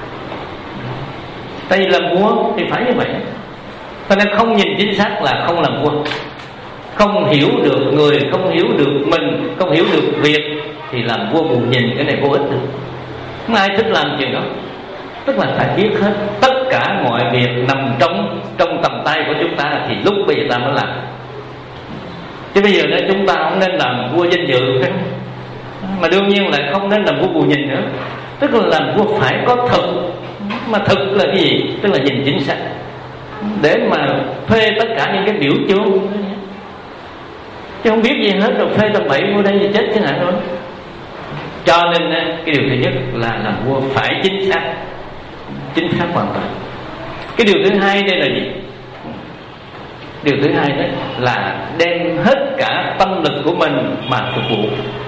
Tại vì làm vua thì phải như vậy. Cho nên không nhìn chính xác là không làm vua. Không hiểu được người, không hiểu được mình, không hiểu được việc thì làm vua bù nhìn, cái này vô ích được. Không ai thích làm chuyện đó. Tức là phải biết hết tất cả mọi việc nằm trong trong tầm tay của chúng ta thì lúc bây giờ ta mới làm. Chứ bây giờ đó chúng ta không nên làm vua danh dự, mà đương nhiên lại không nên làm vua bù nhìn nữa. Tức là làm vua phải có thực. Mà thực là cái gì? Tức là nhìn chính xác, để mà phê tất cả những cái biểu chương, chứ không biết gì hết rồi phê tầm bậy vô đây thì chết chứ hả rồi. Cho nên cái điều thứ nhất là làm vua phải chính xác, chính xác hoàn toàn. Cái điều thứ hai đây là gì? Điều thứ hai đó là đem hết cả tâm lực của mình mà phục vụ.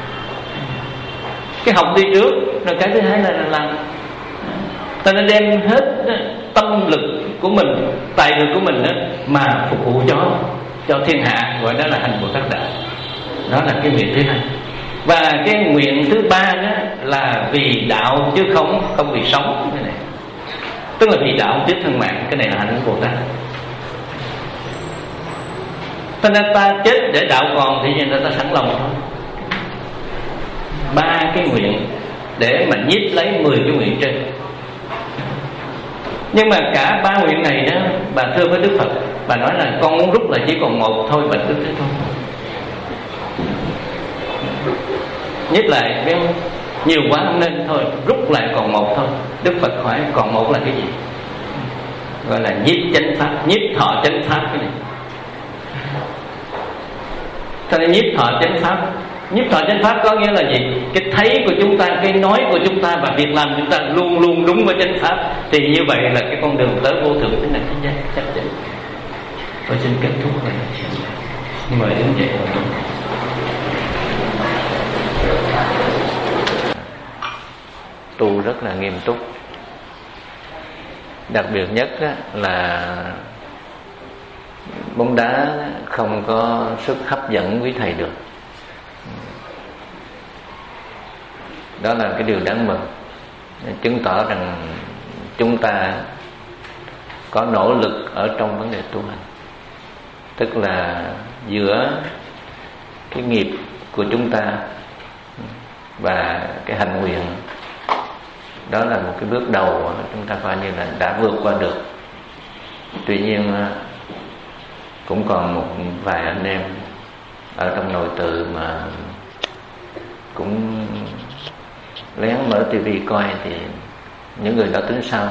Cái học đi trước, rồi cái thứ hai là làm. Ta nên đem hết tâm lực của mình, tài lực của mình đó, mà phục vụ cho cho thiên hạ, gọi đó là hành Bồ Tát Đạo. Đó là cái nguyện thứ hai. Và cái nguyện thứ ba đó là vì đạo chứ không không vì sống. Cái này tức là vì đạo chứ thân mạng. Cái này là hành Bồ Tát. Cho nên ta chết để đạo còn thì người ta sẵn lòng thôi. Ba cái nguyện để mà nhiếp lấy mười cái nguyện trên. Nhưng mà cả ba nguyện này đó, bà thưa với Đức Phật, bà nói là con muốn rút là chỉ còn một thôi, Bạch Đức Thế Tôn. Nhích lại cái nhiều quá không nên, thôi rút lại còn một thôi. Đức Phật hỏi còn một là cái gì? Gọi là nhiếp chánh pháp, nhiếp thọ chánh pháp. Cái này cho nên nhiếp thọ chánh pháp. Nhiếp thọ chánh pháp có nghĩa là gì? Cái thấy của chúng ta, cái nói của chúng ta và việc làm chúng ta luôn luôn đúng với chánh pháp. Thì như vậy là cái con đường tới vô thượng thế này thế gian chắc chắn. Tôi xin kết thúc này. Mời đứng dậy. Tu rất là nghiêm túc. Đặc biệt nhất là bóng đá không có sức hấp dẫn quý thầy được. Đó là cái điều đáng mừng, chứng tỏ rằng chúng ta có nỗ lực ở trong vấn đề tu hành. Tức là giữa cái nghiệp của chúng ta và cái hạnh nguyện, đó là một cái bước đầu chúng ta coi như là đã vượt qua được. Tuy nhiên cũng còn một vài anh em ở trong nội tự mà cũng lén mở tivi coi, thì những người đó tính sao.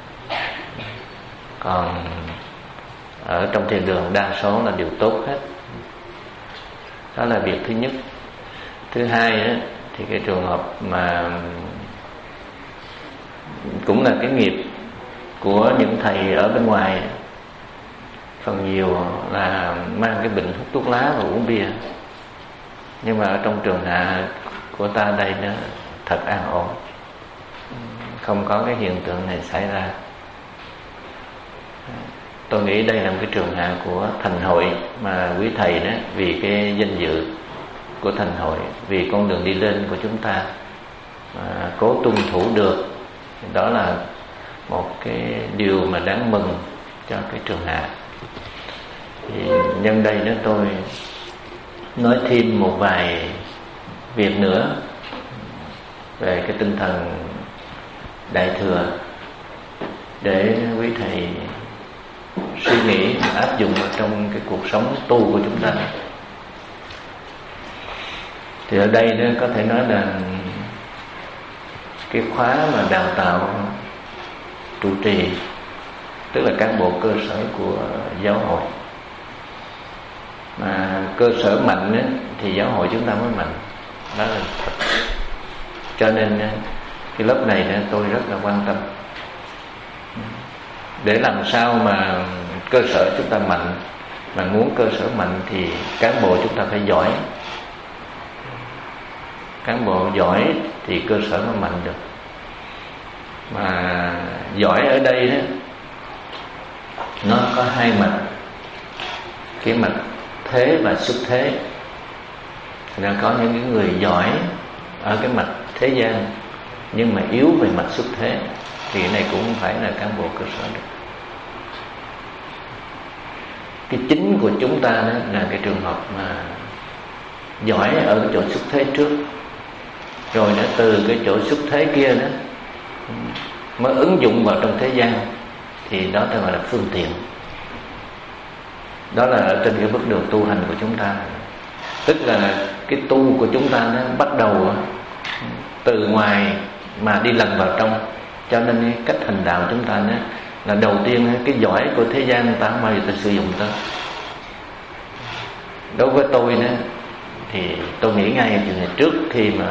Còn ở trong thiền đường đa số là điều tốt hết. Đó là việc thứ nhất. Thứ hai á, thì cái trường hợp mà cũng là cái nghiệp của những thầy ở bên ngoài, phần nhiều là mang cái bệnh hút thuốc lá và uống bia. Nhưng mà ở trong trường hạ của ta đây nó thật an ổn, không có cái hiện tượng này xảy ra. Tôi nghĩ đây là một cái trường hạ của thành hội mà quý thầy đó, vì cái danh dự của thành hội, vì con đường đi lên của chúng ta mà cố tuân thủ được, đó là một cái điều mà đáng mừng cho cái trường hạ. Thì nhân đây đó tôi nói thêm một vài việc nữa về cái tinh thần đại thừa để quý thầy suy nghĩ áp dụng ở trong cái cuộc sống tu của chúng ta. Thì ở đây nó có thể nói là cái khóa mà đào tạo trụ trì, tức là cán bộ cơ sở của giáo hội. Mà cơ sở mạnh ấy, thì giáo hội chúng ta mới mạnh. Đó là cho nên cái lớp này tôi rất là quan tâm, để làm sao mà cơ sở chúng ta mạnh. Mà muốn cơ sở mạnh thì cán bộ chúng ta phải giỏi. Cán bộ giỏi thì cơ sở mới mạnh được. Mà giỏi ở đây đó, nó có hai mặt. Cái mặt thế và xuất thế. Là có những người giỏi ở cái mặt thế gian nhưng mà yếu về mặt xuất thế, thì cái này cũng không phải là cán bộ cơ sở được. Cái chính của chúng ta đó là cái trường hợp mà giỏi ở cái chỗ xuất thế trước, rồi nó từ cái chỗ xuất thế kia đó mới ứng dụng vào trong thế gian, thì đó gọi là phương tiện. Đó là ở trên cái bước đường tu hành của chúng ta. Tức là cái tu của chúng ta nó bắt đầu từ ngoài mà đi lần vào trong. Cho nên cái cách hành đạo chúng ta đó, là đầu tiên cái giỏi của thế gian ta không bao giờ ta sử dụng tới. Đối với tôi đó, thì tôi nghĩ ngay chuyện này trước khi mà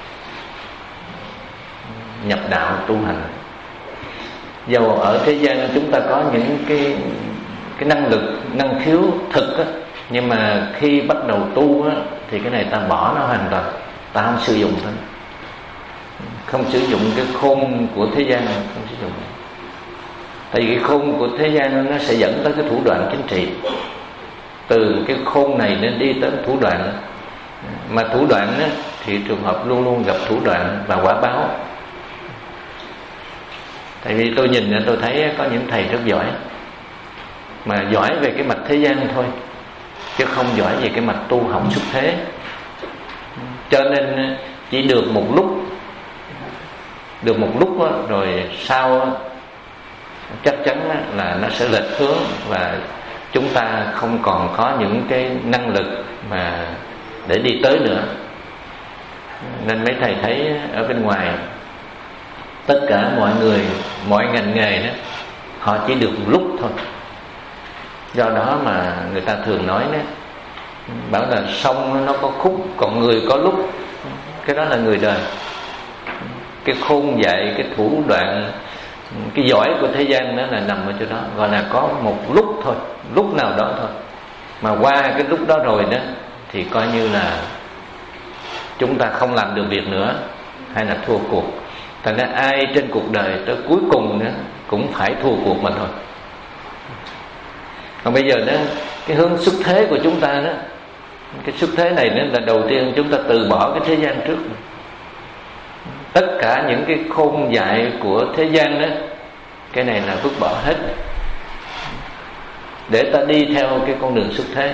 nhập đạo tu hành. Dầu ở thế gian chúng ta có những cái cái năng lực, năng khiếu thực á, nhưng mà khi bắt đầu tu á, thì cái này ta bỏ nó hoàn toàn, ta không sử dụng thôi, không sử dụng cái khôn của thế gian, không sử dụng. Tại vì cái khôn của thế gian nó sẽ dẫn tới cái thủ đoạn chính trị. Từ cái khôn này nên đi tới thủ đoạn. Mà thủ đoạn á, thì trường hợp luôn luôn gặp thủ đoạn và quả báo. Tại vì tôi nhìn tôi thấy có những thầy rất giỏi, mà giỏi về cái mặt thế gian thôi, chứ không giỏi về cái mặt tu học xuất thế. Cho nên chỉ được một lúc, được một lúc đó, rồi sau đó, chắc chắn là nó sẽ lệch hướng, và chúng ta không còn có những cái năng lực mà để đi tới nữa. Nên mấy thầy thấy ở bên ngoài tất cả mọi người, mọi ngành nghề đó, họ chỉ được một lúc thôi. Do đó mà người ta thường nói đó, bảo là sông nó có khúc, còn người có lúc. Cái đó là người đời. Cái khôn dạy, cái thủ đoạn, cái giỏi của thế gian đó là nằm ở chỗ đó, gọi là có một lúc thôi, lúc nào đó thôi. Mà qua cái lúc đó rồi đó thì coi như là chúng ta không làm được việc nữa, hay là thua cuộc. Thành ra ai trên cuộc đời tới cuối cùng đó cũng phải thua cuộc mà thôi. Còn bây giờ đó, cái hướng xuất thế của chúng ta đó, cái xuất thế này đó là đầu tiên chúng ta từ bỏ cái thế gian trước. tất cả những cái khôn dại của thế gian đó, cái này là vứt bỏ hết, để ta đi theo cái con đường xuất thế.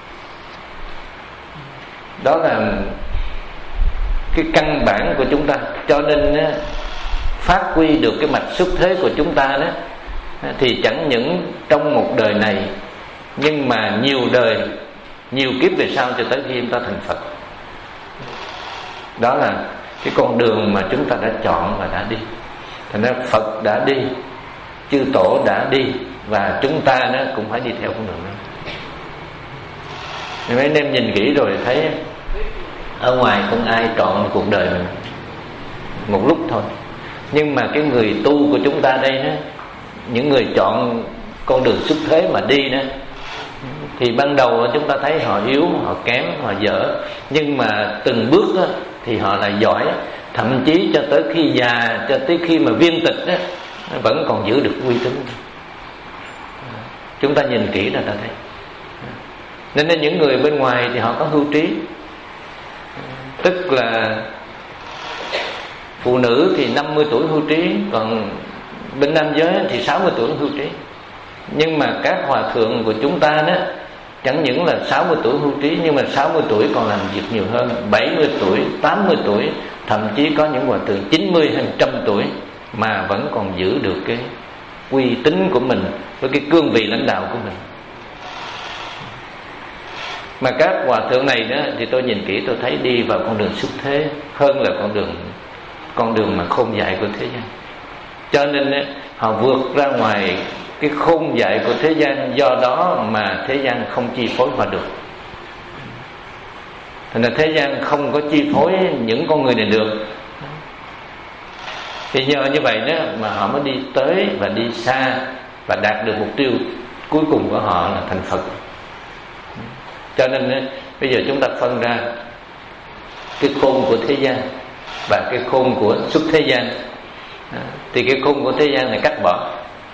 Đó là cái căn bản của chúng ta. Cho nên phát huy được cái mạch xuất thế của chúng ta đó, thì chẳng những trong một đời này, nhưng mà nhiều đời, nhiều kiếp về sau, cho tới khi chúng ta thành Phật. Đó là cái con đường mà chúng ta đã chọn và đã đi. Thành ra Phật đã đi, chư tổ đã đi, và chúng ta đó cũng phải đi theo con đường đó. Mấy anh em nhìn kỹ rồi thấy ở ngoài không ai trọn cuộc đời mình một lúc thôi. Nhưng mà cái người tu của chúng ta đây đó, những người chọn con đường xuất thế mà đi đó, thì ban đầu chúng ta thấy họ yếu, họ kém, họ dở, nhưng mà từng bước đó, thì họ là giỏi. Thậm chí cho tới khi già, cho tới khi mà viên tịch đó, vẫn còn giữ được uy tín. Chúng ta nhìn kỹ là ta thấy. Nên, nên những người bên ngoài thì họ có hưu trí, tức là phụ nữ thì năm mươi tuổi hưu trí, còn bên nam giới thì sáu mươi tuổi hưu trí. Nhưng mà các hòa thượng của chúng ta đó, chẳng những là sáu mươi tuổi hưu trí, nhưng mà sáu mươi tuổi còn làm việc nhiều hơn, bảy mươi tuổi, tám mươi tuổi, thậm chí có những hòa thượng chín mươi hay một trăm tuổi mà vẫn còn giữ được cái uy tín của mình với cái cương vị lãnh đạo của mình. Mà các hòa thượng này đó, thì tôi nhìn kỹ tôi thấy đi vào con đường xuất thế hơn là con đường con đường mà khôn dại của thế gian. Cho nên đó, họ vượt ra ngoài cái khôn dại của thế gian, do đó mà thế gian không chi phối họ được. Thành ra thế gian không có chi phối những con người này được. Thì nhờ như vậy đó mà họ mới đi tới và đi xa, và đạt được mục tiêu cuối cùng của họ là thành Phật. Cho nên đó, bây giờ chúng ta phân ra cái khôn của thế gian và cái khôn của xuất thế gian. Thì cái khôn của thế gian này cắt bỏ.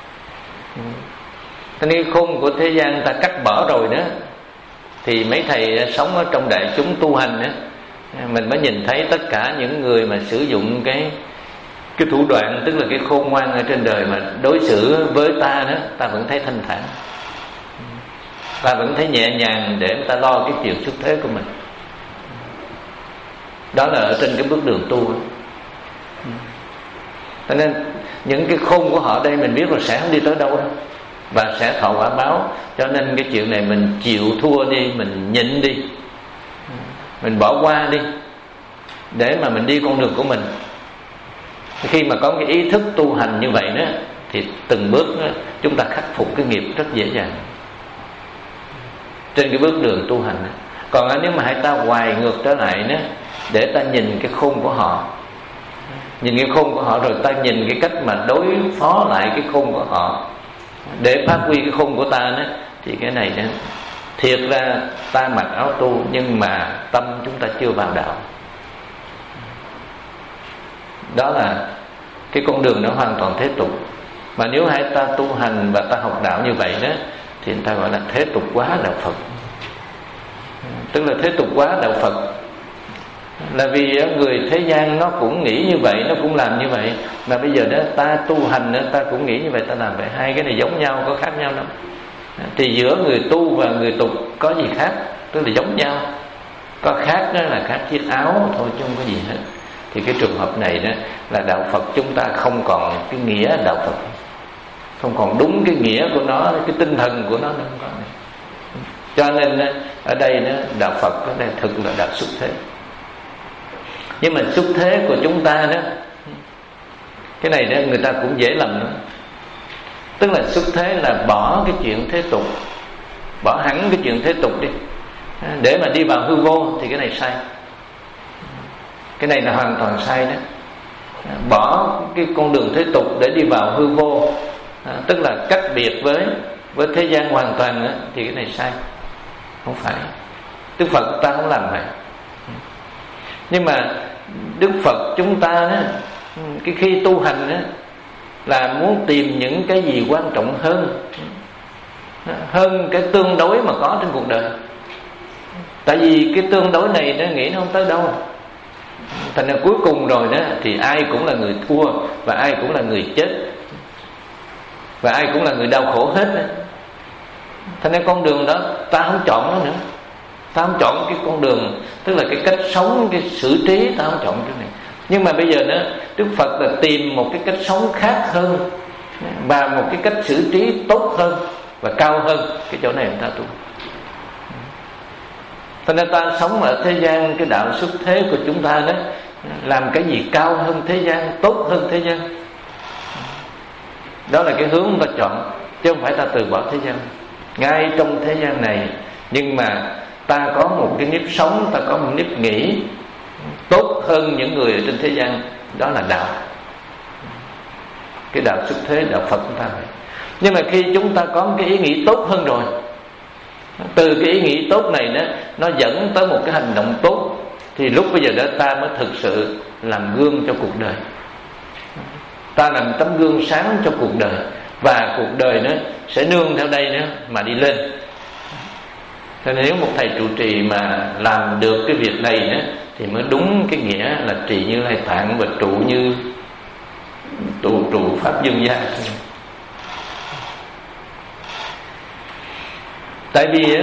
Thế nên cái khôn của thế gian ta cắt bỏ rồi đó, thì mấy thầy sống ở trong đại chúng tu hành đó, mình mới nhìn thấy tất cả những người mà sử dụng cái cái thủ đoạn, tức là cái khôn ngoan ở trên đời mà đối xử với ta đó, ta vẫn thấy thanh thản, ta vẫn thấy nhẹ nhàng để ta lo cái chuyện xuất thế của mình. Đó là ở trên cái bước đường tu đó. Cho nên những cái khôn của họ đây mình biết là sẽ không đi tới đâu đâu, và sẽ thọ quả báo. Cho nên cái chuyện này mình chịu thua đi, mình nhịn đi, mình bỏ qua đi, để mà mình đi con đường của mình. Khi mà có cái ý thức tu hành như vậy đó, thì từng bước đó, chúng ta khắc phục cái nghiệp rất dễ dàng trên cái bước đường tu hành đó. Còn nếu mà hai ta hoài ngược trở lại đó, để ta nhìn cái khôn của họ, nhìn cái khôn của họ rồi ta nhìn cái cách mà đối phó lại cái khôn của họ để phát huy cái khôn của ta đó, thì cái này đó, thiệt ra ta mặc áo tu nhưng mà tâm chúng ta chưa vào đạo. Đó là cái con đường nó hoàn toàn thế tục. Mà nếu hai ta tu hành và ta học đạo như vậy đó, thì người ta gọi là thế tục quá đạo Phật. Tức là thế tục quá đạo Phật là vì người thế gian nó cũng nghĩ như vậy, nó cũng làm như vậy. Mà bây giờ đó ta tu hành đó, ta cũng nghĩ như vậy, ta làm vậy. Hai cái này giống nhau, có khác nhau đâu. Thì giữa người tu và người tục có gì khác? Tức là giống nhau. Có khác đó là khác chiếc áo thôi chứ không có gì hết. Thì cái trường hợp này đó là đạo Phật chúng ta không còn cái nghĩa đạo Phật, không còn đúng cái nghĩa của nó, cái tinh thần của nó nữa, không còn. Cho nên ở đây đó, đạo Phật ở đây thực là đạo xuất thế. Nhưng mà xuất thế của chúng ta đó, cái này đó người ta cũng dễ lầm nữa. Tức là xuất thế là bỏ cái chuyện thế tục, bỏ hẳn cái chuyện thế tục đi, để mà đi vào hư vô, thì cái này sai. Cái này là hoàn toàn sai đó. Bỏ cái con đường thế tục để đi vào hư vô, à, tức là cách biệt với với thế gian hoàn toàn đó, thì cái này sai. Không phải. Đức Phật ta không làm vậy. Nhưng mà Đức Phật chúng ta đó, cái khi tu hành đó, là muốn tìm những cái gì quan trọng hơn, hơn cái tương đối mà có trên cuộc đời. Tại vì cái tương đối này nó nghĩ nó không tới đâu. Thành ra cuối cùng rồi đó thì ai cũng là người thua, và ai cũng là người chết, và ai cũng là người đau khổ hết đó. Thành ra con đường đó ta không chọn nó nữa. Ta không chọn cái con đường, tức là cái cách sống, cái xử trí, ta không chọn cái này. Nhưng mà bây giờ nữa Đức Phật là tìm một cái cách sống khác hơn, và một cái cách xử trí tốt hơn và cao hơn. Cái chỗ này người ta tu. Cho nên ta sống ở thế gian, cái đạo xuất thế của chúng ta đó, làm cái gì cao hơn thế gian, tốt hơn thế gian. Đó là cái hướng ta chọn, chứ không phải ta từ bỏ thế gian. Ngay trong thế gian này, nhưng mà ta có một cái nếp sống, ta có một nếp nghĩ tốt hơn những người ở trên thế gian. Đó là đạo, cái đạo xuất thế, đạo Phật chúng ta vậy. Nhưng mà khi chúng ta có cái ý nghĩ tốt hơn rồi, từ cái ý nghĩ tốt này đó, nó dẫn tới một cái hành động tốt, thì lúc bây giờ đó ta mới thực sự làm gương cho cuộc đời. Ta làm tấm gương sáng cho cuộc đời, và cuộc đời nó sẽ nương theo đây nữa mà đi lên. Cho nên nếu một thầy trụ trì mà làm được cái việc này nữa, thì mới đúng cái nghĩa là trì Như Lai Tạng và trụ như trụ trụ pháp dương gia. Tại vì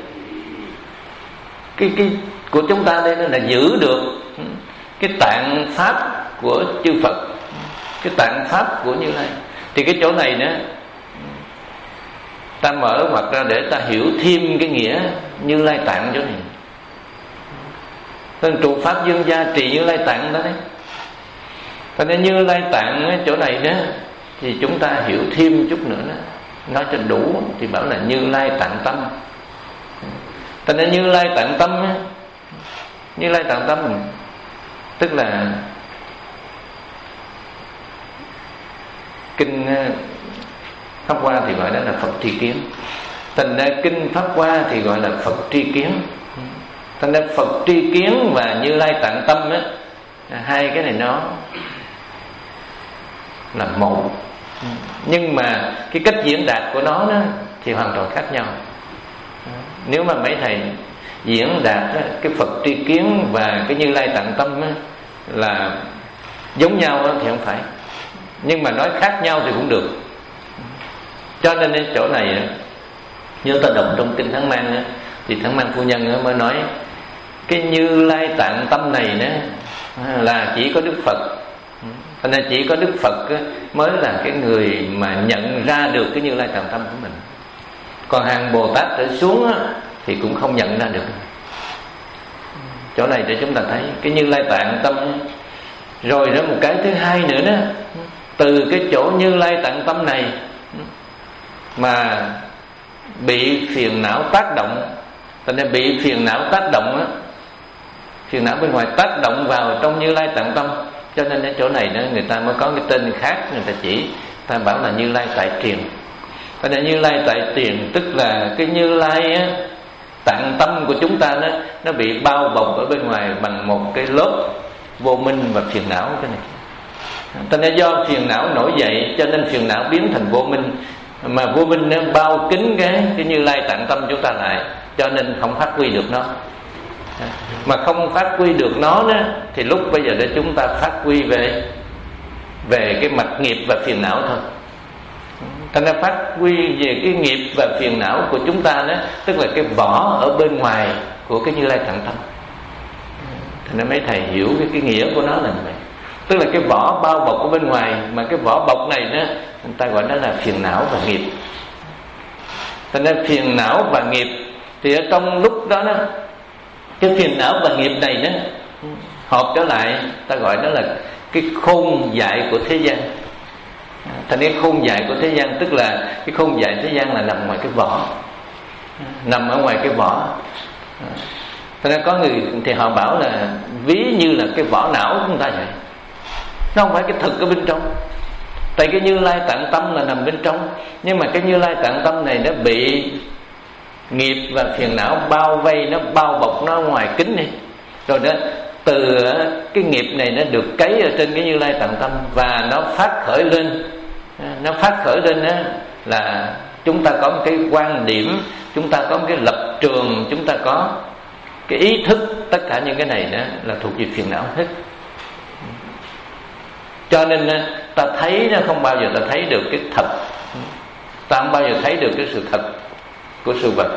cái cái của chúng ta đây là giữ được cái tạng pháp của chư Phật, cái tạng pháp của Như Lai. Thì cái chỗ này nữa ta mở mặt ra để ta hiểu thêm cái nghĩa Như Lai Tạng chỗ này. Tên trụ pháp dương gia trì Như Lai Tạng đó đấy. Cho nên Như Lai Tạng chỗ này đó thì chúng ta hiểu thêm chút nữa đó, nói cho đủ thì bảo là Như Lai Tạng Tâm. Cho nên Như Lai Tạng Tâm á, Như Lai Tạng Tâm tức là kinh Pháp Hoa thì gọi đó là Phật tri kiến. Thành ra kinh Pháp Hoa thì gọi là Phật tri kiến. Thành ra Phật tri kiến và Như Lai Tạng Tâm á, hai cái này nó là một, nhưng mà cái cách diễn đạt của nó đó thì hoàn toàn khác nhau. Nếu mà mấy thầy diễn đạt đó, cái Phật tri kiến và cái Như Lai Tạng Tâm đó, là giống nhau đó, thì không phải. Nhưng mà nói khác nhau thì cũng được. Cho nên cái chỗ này như ta đọc trong kinh Thắng Mang đó, thì Thắng Mang phu nhân mới nói cái Như Lai Tạng Tâm này đó là chỉ có Đức Phật. Cho nên chỉ có Đức Phật mới là cái người mà nhận ra được cái Như Lai Tạng Tâm của mình. Còn hàng Bồ Tát trở xuống thì cũng không nhận ra được. Chỗ này để chúng ta thấy cái Như Lai Tạng Tâm. Rồi đó một cái thứ hai nữa đó, từ cái chỗ Như Lai Tạng Tâm này mà bị phiền não tác động. Cho nên bị phiền não tác động á, phiền não bên ngoài tác động vào trong Như Lai Tạng Tâm. Cho nên ở chỗ này đó, người ta mới có cái tên khác, người ta chỉ ta bảo là Như Lai Tại Triền. Cho nên Như Lai Tại Triền tức là cái Như Lai á, Tạng Tâm của chúng ta đó, nó bị bao bọc ở bên ngoài bằng một cái lớp vô minh và phiền não. Cái này cho nên do phiền não nổi dậy, cho nên phiền não biến thành vô minh, mà vô minh nó bao kín cái cái Như Lai Tạng Tâm chúng ta lại, cho nên không phát huy được nó. Mà không phát huy được nó đó, thì lúc bây giờ để chúng ta phát huy về về cái mặt nghiệp và phiền não thôi. Thành ra phát huy về cái nghiệp và phiền não của chúng ta đó, tức là cái vỏ ở bên ngoài của cái Như Lai Tạng Tâm. Thành ra mấy thầy hiểu cái, cái nghĩa của nó là như vậy. Tức là cái vỏ bao bọc ở bên ngoài, mà cái vỏ bọc này đó người ta gọi nó là phiền não và nghiệp. Thành ra phiền não và nghiệp thì ở trong lúc đó đó, cái phiền não và nghiệp này đó hợp trở lại, ta gọi đó là cái khôn dại của thế gian. Thành cái khôn dại của thế gian tức là cái khôn dại thế gian là nằm ngoài cái vỏ, nằm ở ngoài cái vỏ. Thành ra có người thì họ bảo là ví như là cái vỏ não của chúng ta vậy, nó không phải cái thực ở bên trong. Tại cái Như Lai Tạng Tâm là nằm bên trong, nhưng mà cái Như Lai Tạng Tâm này nó bị nghiệp và phiền não bao vây, nó bao bọc nó ngoài kính này. Rồi đó từ cái nghiệp này nó được cấy ở trên cái Như Lai Tạng Tâm, và nó phát khởi lên, nó phát khởi lên đó là chúng ta có một cái quan điểm, chúng ta có một cái lập trường, chúng ta có cái ý thức, tất cả những cái này đó là thuộc về phiền não hết. Cho nên ta thấy nó không bao giờ ta thấy được cái thật, ta không bao giờ thấy được cái sự thật của sự vật.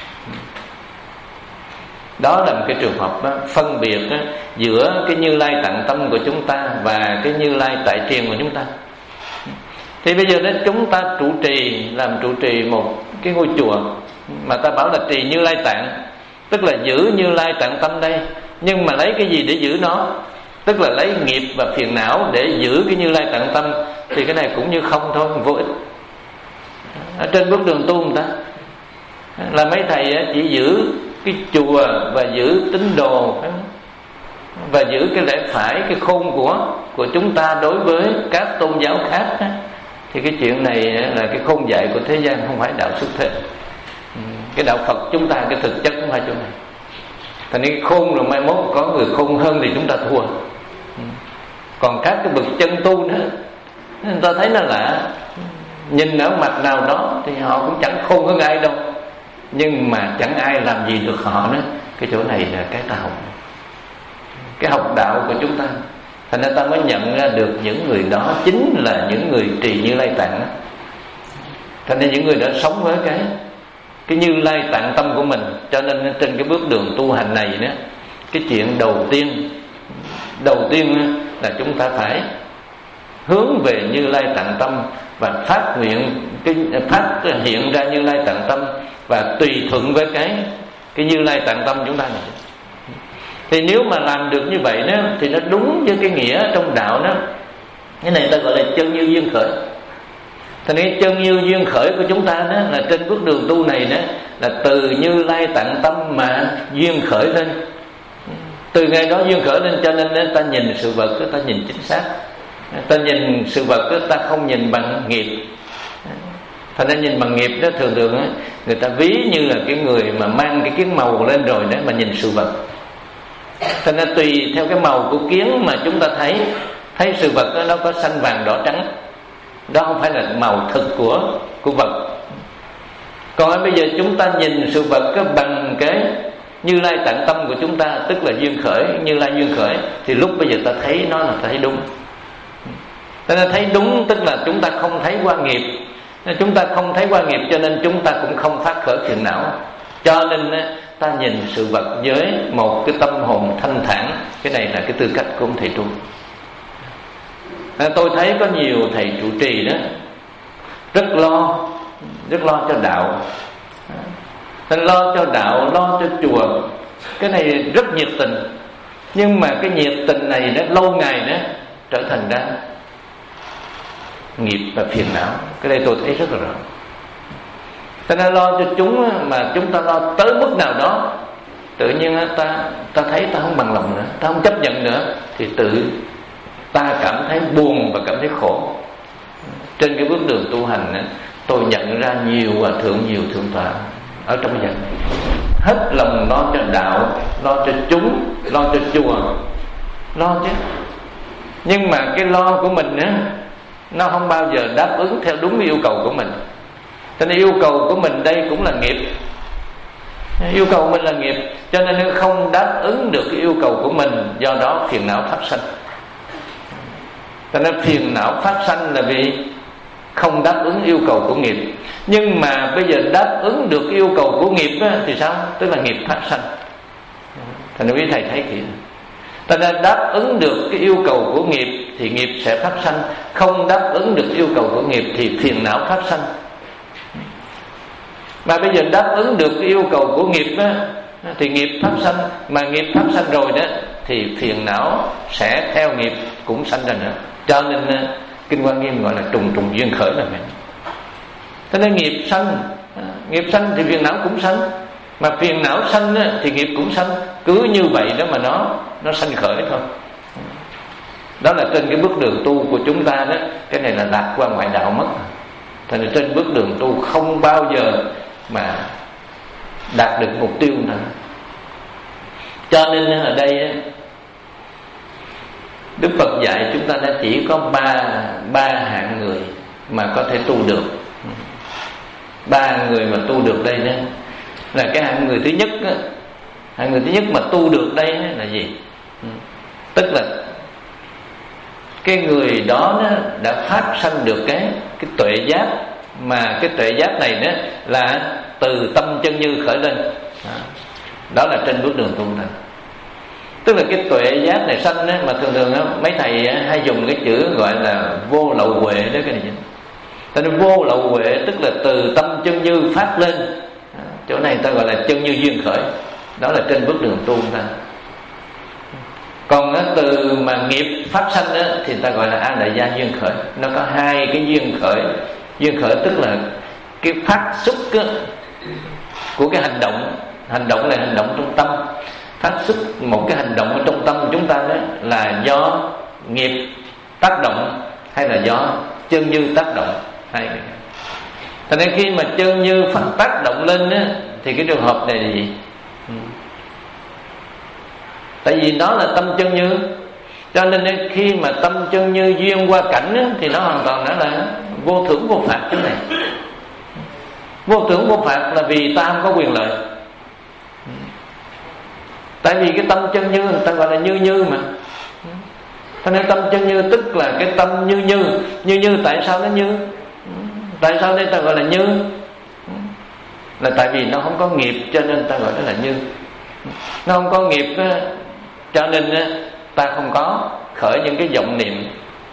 Đó là một cái trường hợp đó, phân biệt đó, giữa cái Như Lai tạng tâm của chúng ta và cái Như Lai tại triền của chúng ta. Thì bây giờ đó chúng ta trụ trì, làm trụ trì một cái ngôi chùa mà ta bảo là trì Như Lai tạng, tức là giữ Như Lai tạng tâm đây. Nhưng mà lấy cái gì để giữ nó? Tức là lấy nghiệp và phiền não để giữ cái Như Lai tạng tâm. Thì cái này cũng như không thôi, vô ích. Ở trên bước đường tu người ta là mấy thầy chỉ giữ cái chùa và giữ tín đồ và giữ cái lẽ phải, cái khôn của của chúng ta đối với các tôn giáo khác. Thì cái chuyện này là cái khôn dạy của thế gian, không phải đạo xuất thế. Cái đạo Phật chúng ta cái thực chất không phải chỗ này. Thành nên khôn rồi mai mốt có người khôn hơn thì chúng ta thua. Còn các cái bậc chân tu nữa, người ta thấy nó lạ, nhìn ở mặt nào đó thì họ cũng chẳng khôn hơn ai đâu, nhưng mà chẳng ai làm gì được họ nữa. Cái chỗ này là cái ta học, cái học đạo của chúng ta. Thành ra ta mới nhận ra được những người đó chính là những người trì Như Lai tạng. Thành nên những người đã sống với cái cái Như Lai tạng tâm của mình. Cho nên trên cái bước đường tu hành này đó, cái chuyện đầu tiên đầu tiên là chúng ta phải hướng về Như Lai tạng tâm và phát nguyện cái phát hiện ra Như Lai tạng tâm và tùy thuận với cái cái Như Lai tạng tâm chúng ta này. Thì nếu mà làm được như vậy đó thì nó đúng với cái nghĩa trong đạo đó. Cái này ta gọi là chân như duyên khởi. Thành cái chân như duyên khởi của chúng ta đó là trên bước đường tu này đó là từ Như Lai tạng tâm mà duyên khởi lên. Từ ngày đó duyên khởi lên, cho nên ta nhìn sự vật ta nhìn chính xác. Ta nhìn sự vật ta không nhìn bằng nghiệp. Thành ra nhìn bằng nghiệp đó thường thường đó, người ta ví như là cái người mà mang cái kiến màu lên rồi đó mà nhìn sự vật. Thành ra tùy theo cái màu của kiến mà chúng ta thấy thấy sự vật đó, nó có xanh vàng đỏ trắng. Đó không phải là màu thực của của vật. Còn bây giờ chúng ta nhìn sự vật đó bằng cái Như Lai tạng tâm của chúng ta, tức là duyên khởi, Như Lai duyên khởi, thì lúc bây giờ ta thấy nó là thấy đúng. Ta thấy đúng tức là chúng ta không thấy qua nghiệp. Chúng ta không thấy qua nghiệp cho nên chúng ta cũng không phát khởi phiền não. Cho nên ta nhìn sự vật với một cái tâm hồn thanh thản. Cái này là cái tư cách của ông thầy tu. Tôi thấy có nhiều thầy trụ trì đó rất lo, rất lo cho đạo, lo cho đạo, lo cho chùa. Cái này rất nhiệt tình. Nhưng mà cái nhiệt tình này đó lâu ngày đó trở thành ra nghiệp và phiền não. Cái đây tôi thấy rất là rõ. Ta nên lo cho chúng mà chúng ta lo tới mức nào đó, tự nhiên ta ta thấy ta không bằng lòng nữa, ta không chấp nhận nữa, thì tự ta cảm thấy buồn và cảm thấy khổ. Trên cái bước đường tu hành tôi nhận ra nhiều hòa thượng, nhiều thượng tọa ở trong nhà hết lòng lo cho đạo, lo cho chúng, lo cho chùa, lo chứ. Nhưng mà cái lo của mình á, nó không bao giờ đáp ứng theo đúng yêu cầu của mình. Cho nên yêu cầu của mình đây cũng là nghiệp. Yêu cầu của mình là nghiệp, cho nên nó không đáp ứng được cái yêu cầu của mình, do đó phiền não phát sanh. Cho nên phiền não phát sanh là vì không đáp ứng yêu cầu của nghiệp. Nhưng mà bây giờ đáp ứng được yêu cầu của nghiệp á, thì sao? Tức là nghiệp phát sanh. Thành ra quý thầy thấy kỹ. Ta đã đáp ứng được cái yêu cầu của nghiệp thì nghiệp sẽ phát sanh. Không đáp ứng được yêu cầu của nghiệp thì phiền não phát sanh. Mà bây giờ đáp ứng được cái yêu cầu của nghiệp á, thì nghiệp phát sanh. Mà nghiệp phát sanh rồi đó thì phiền não sẽ theo nghiệp cũng sanh ra nữa. Cho nên Kinh Hoa Nghiêm gọi là trùng trùng duyên khởi là vậy. Thế nên nghiệp sanh, nghiệp sanh thì phiền não cũng sanh. Mà phiền não sanh thì nghiệp cũng sanh. Cứ như vậy đó mà nó Nó sanh khởi thôi. Đó là trên cái bước đường tu của chúng ta đó. Cái này là lạc qua ngoại đạo mất. Thành ra trên bước đường tu không bao giờ mà đạt được mục tiêu nào. Cho nên ở đây Đức Phật dạy chúng ta đã chỉ có ba ba hạng người mà có thể tu được. Ba người mà tu được đây đó là cái hạng người thứ nhất đó, Người thứ nhất mà tu được đây là gì? Tức là cái người đó đã phát sanh được cái cái tuệ giác, mà cái tuệ giác này đó là từ tâm chân như khởi lên. Đó là trên bước đường tu thôi. Tức là cái tuệ giác này sanh á, mà thường thường á, mấy thầy á, hay dùng cái chữ gọi là vô lậu huệ đó, cái này. Cho nên vô lậu huệ tức là từ tâm chân như phát lên. Chỗ này ta gọi là chân như duyên khởi. Đó là trên bước đường tu ta. Còn á, từ mà nghiệp phát sanh á, thì ta gọi là a la gia duyên khởi. Nó có hai cái duyên khởi. Duyên khởi tức là cái phát xuất á, của cái hành động. Hành động là hành động trong tâm. Phát xuất một cái hành động ở trong tâm của chúng ta đó là do nghiệp tác động hay là do chân như tác động. Hai cái. Cho nên khi mà chân như phát tác động lên á, thì cái trường hợp này là gì? Tại vì nó là tâm chân như. Cho nên khi mà tâm chân như duyên qua cảnh á, thì nó hoàn toàn nó là vô thưởng vô phạt chứ này. Vô thưởng vô phạt là vì ta không có quyền lợi. Tại vì cái tâm chân như người ta gọi là như như mà. Cho nên tâm chân như tức là cái tâm như như. Như như tại sao nó như? Tại sao đây ta gọi là như? Là tại vì nó không có nghiệp cho nên ta gọi nó là như. Nó không có nghiệp cho nên ta không có khởi những cái vọng niệm.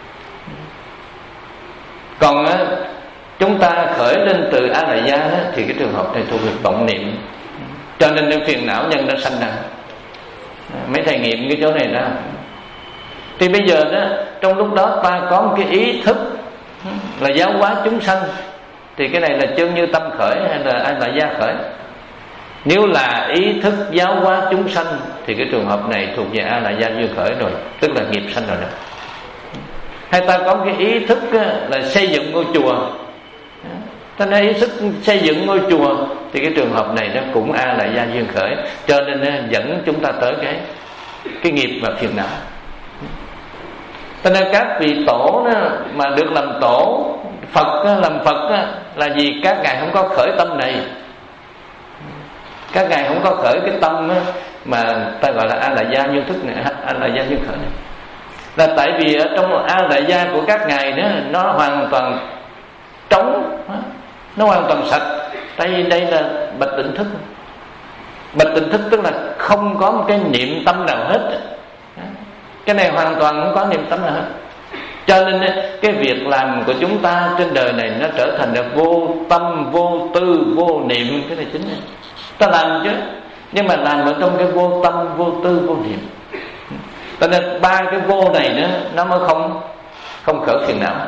Còn chúng ta khởi lên từ a la gia thì cái trường hợp này thuộc về vọng niệm. Cho nên cái phiền não nhân nó sanh ra. Mấy thầy nghiệm cái chỗ này ra. Thì bây giờ đó, trong lúc đó ta có một cái ý thức là giáo hóa chúng sanh, thì cái này là chân như tâm khởi hay là a la gia khởi? Nếu là ý thức giáo hóa chúng sanh thì cái trường hợp này thuộc về a la gia duyên khởi rồi, tức là nghiệp sanh rồi đó. Hay ta có cái ý thức là xây dựng ngôi chùa, ta nói ý thức xây dựng ngôi chùa thì cái trường hợp này nó cũng a la gia duyên khởi, cho nên dẫn chúng ta tới cái cái nghiệp và phiền não. Cho nên các vị tổ đó, mà được làm tổ, Phật làm Phật đó, là vì các ngài không có khởi tâm này. Các ngài không có khởi cái tâm đó, mà ta gọi là a la gia duyên thức này, a la gia duyên khởi này. Là tại vì ở trong a la gia của các ngài đó, nó hoàn toàn trống, nó hoàn toàn sạch. Tại vì đây là bạch tịnh thức. Bạch tịnh thức tức là không có một cái niệm tâm nào hết. Cái này hoàn toàn không có niệm tâm nào hết. Cho nên cái việc làm của chúng ta trên đời này nó trở thành là vô tâm, vô tư, vô niệm. Cái này chính là ta làm chứ, nhưng mà làm ở trong cái vô tâm, vô tư, vô niệm. Cho nên ba cái vô này nữa nó mới không không khởi phiền não.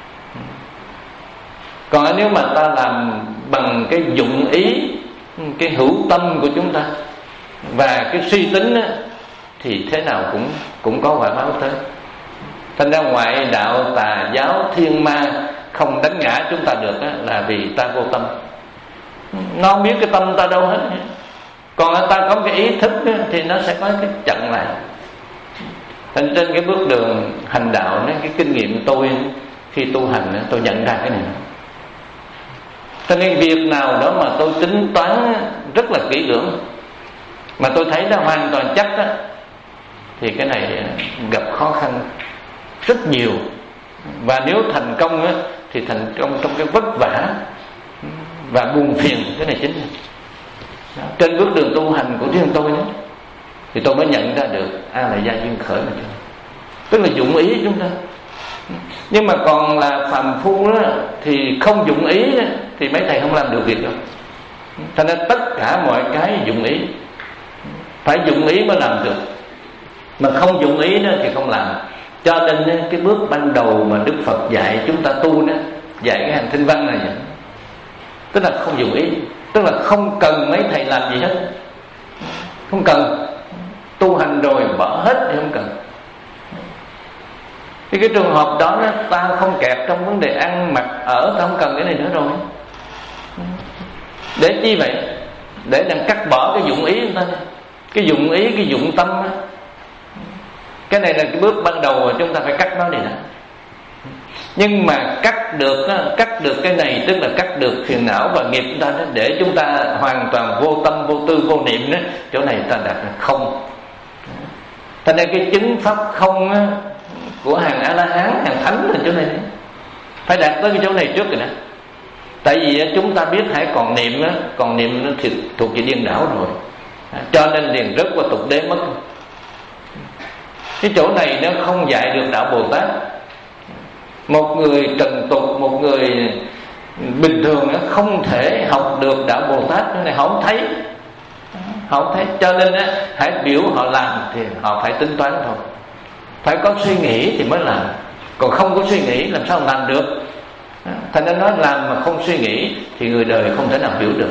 Còn nếu mà ta làm bằng cái dụng ý, cái hữu tâm của chúng ta và cái suy tính á, thì thế nào cũng cũng có quả báo tới. Thành ra ngoại đạo, tà giáo, thiên ma không đánh ngã chúng ta được á, là vì ta vô tâm. Nó không biết cái tâm ta đâu hết. Còn ta có cái ý thức á, thì nó sẽ có cái chặn lại. Thành trên cái bước đường hành đạo đó, cái kinh nghiệm tôi khi tu hành tôi nhận ra cái này. Cho nên việc nào đó mà tôi tính toán rất là kỹ lưỡng, mà tôi thấy nó hoàn toàn chắc đó, thì cái này gặp khó khăn rất nhiều. Và nếu thành công á, thì thành công trong cái vất vả và buồn phiền. Cái này chính là trên bước đường tu hành của riêng tôi đó, thì tôi mới nhận ra được a la gia duyên khởi mà. Tức là dụng ý chúng ta. Nhưng mà còn là phàm phu đó, thì không dụng ý đó, thì mấy thầy không làm được việc đâu. Cho nên tất cả mọi cái dụng ý, phải dụng ý mới làm được. Mà không dụng ý đó thì không làm. Cho nên cái bước ban đầu mà Đức Phật dạy chúng ta tu đó, dạy cái hành tinh văn này vậy, tức là không dụng ý. Tức là không cần mấy thầy làm gì hết. Không cần. Tu hành rồi bỏ hết thì không cần. Thì cái trường hợp đó, đó ta không kẹt trong vấn đề ăn mặc ở, ta không cần cái này nữa rồi. Để chi vậy? Để đang cắt bỏ cái dụng ý của ta. Cái dụng ý, cái dụng tâm đó. Cái này là cái bước ban đầu mà chúng ta phải cắt nó đi đã. Nhưng mà cắt được cắt được cái này tức là cắt được phiền não và nghiệp chúng ta đó, để chúng ta hoàn toàn vô tâm vô tư vô niệm đó, chỗ này ta đạt được không. Cho nên cái chứng pháp không á, của hàng A La Hán, hàng thánh là chỗ này phải đạt tới cái chỗ này trước rồi đó. Tại vì chúng ta biết hãy còn niệm á, còn niệm nó thì thuộc về điên đảo rồi, cho nên liền rớt qua tục đế mất. Cái chỗ này nó không dạy được đạo Bồ Tát. Một người trần tục, một người bình thường nó không thể học được đạo Bồ Tát. Cái này họ không thấy, họ không thấy. Cho nên á, hãy biểu họ làm thì họ phải tính toán thôi, phải có suy nghĩ thì mới làm, còn không có suy nghĩ làm sao làm được. Thành ra nói làm mà không suy nghĩ thì người đời không thể nào hiểu được.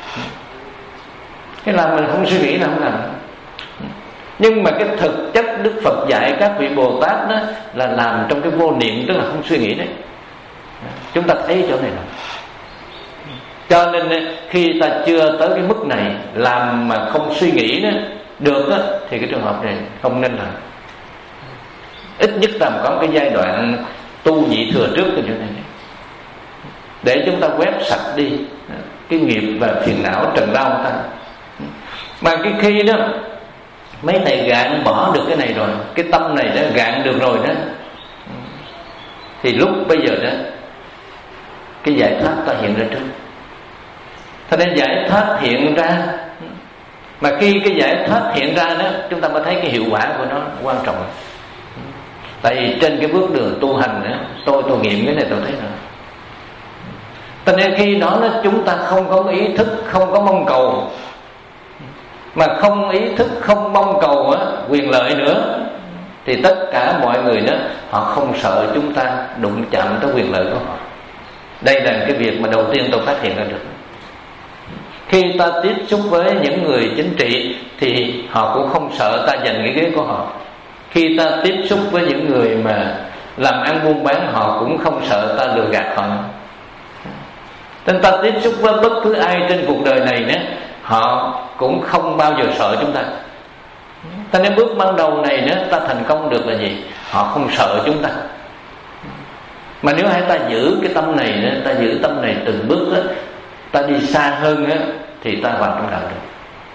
Cái làm mình không suy nghĩ là không làm. Nhưng mà cái thực chất Đức Phật dạy các vị Bồ Tát đó là làm trong cái vô niệm, tức là không suy nghĩ đấy. Chúng ta thấy chỗ này rồi. Cho nên khi ta chưa tới cái mức này, làm mà không suy nghĩ đó được đó, thì cái trường hợp này không nên làm. Ít nhất là có cái giai đoạn tu nhị thừa trước cái chỗ này, để chúng ta quét sạch đi cái nghiệp và phiền não trần đau ta. Mà cái khi đó mấy thầy gạn bỏ được cái này rồi, cái tâm này đã gạn được rồi đó, thì lúc bây giờ đó cái giải thoát ta hiện ra trước. Cho nên giải thoát hiện ra, mà khi cái giải thoát hiện ra đó, chúng ta mới thấy cái hiệu quả của nó quan trọng. Tại vì trên cái bước đường tu hành đó, tôi tôi nghiệm cái này tôi thấy rồi. Cho nên khi đó, đó chúng ta không có ý thức, không có mong cầu, mà không ý thức, không mong cầu á, quyền lợi nữa, thì tất cả mọi người đó họ không sợ chúng ta đụng chạm tới quyền lợi của họ. Đây là cái việc mà đầu tiên tôi phát hiện ra được. Khi ta tiếp xúc với những người chính trị thì họ cũng không sợ ta giành cái ghế của họ. Khi ta tiếp xúc với những người mà làm ăn buôn bán, họ cũng không sợ ta lừa gạt họ. Nên ta tiếp xúc với bất cứ ai trên cuộc đời này nữa, họ cũng không bao giờ sợ chúng ta. Ta nên bước ban đầu này nữa, ta thành công được là gì? Họ không sợ chúng ta. Mà nếu hai ta giữ cái tâm này nữa, ta giữ tâm này từng bước đó, ta đi xa hơn á, thì ta vào trong đạo được.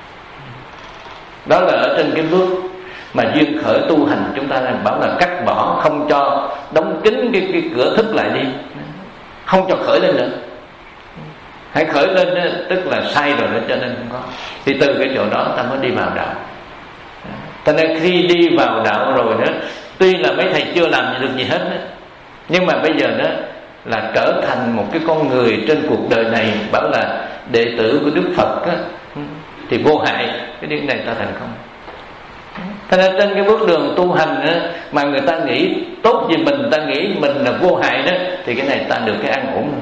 Đó là ở trên cái bước mà duyên khởi tu hành, chúng ta đang bảo là cắt bỏ, không cho đóng kín cái, cái cửa thức lại đi, không cho khởi lên nữa. Hãy khởi lên đó, tức là sai rồi đó, cho nên không có. Thì từ cái chỗ đó ta mới đi vào đạo. Cho nên khi đi vào đạo rồi đó, tuy là mấy thầy chưa làm được gì hết đó, nhưng mà bây giờ đó là trở thành một cái con người trên cuộc đời này, bảo là đệ tử của Đức Phật đó, thì vô hại. Cái điều này ta thành công. Cho nên trên cái bước đường tu hành đó, mà người ta nghĩ tốt về mình, ta nghĩ mình là vô hại đó, thì cái này ta được cái an ổn.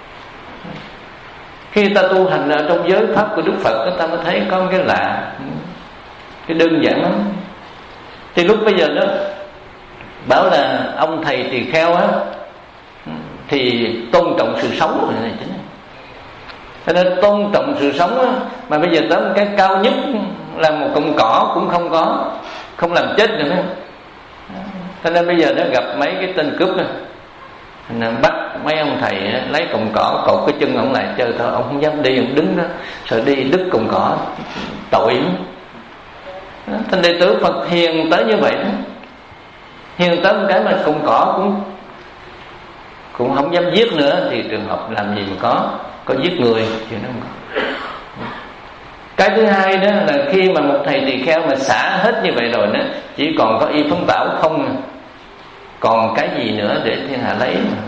Khi ta tu hành ở trong giới pháp của Đức Phật đó, ta mới thấy có cái lạ, cái đơn giản lắm. Thì lúc bây giờ đó bảo là ông thầy tỳ kheo á, thì tôn trọng sự sống rồi này chính. Cho nên tôn trọng sự sống á, mà bây giờ tới một cái cao nhất là một cọng cỏ cũng không có, không làm chết được nữa. Cho nên bây giờ nó gặp mấy cái tên cướp đó, bắt mấy ông thầy lấy cọng cỏ cột cái chân ông lại chơi thôi, ông không dám đi, ông đứng đó sợ đi đứt cọng cỏ, tội lắm. Thành đệ tử Phật hiền tới như vậy đó, hiền tới một cái mà cọng cỏ cũng cũng không dám giết nữa, thì trường hợp làm gì mà có có giết người thì nó không có. Cái thứ hai đó là khi mà một thầy tỳ kheo mà xả hết như vậy rồi đó, chỉ còn có y phấn tảo không, còn cái gì nữa để thiên hạ lấy mà.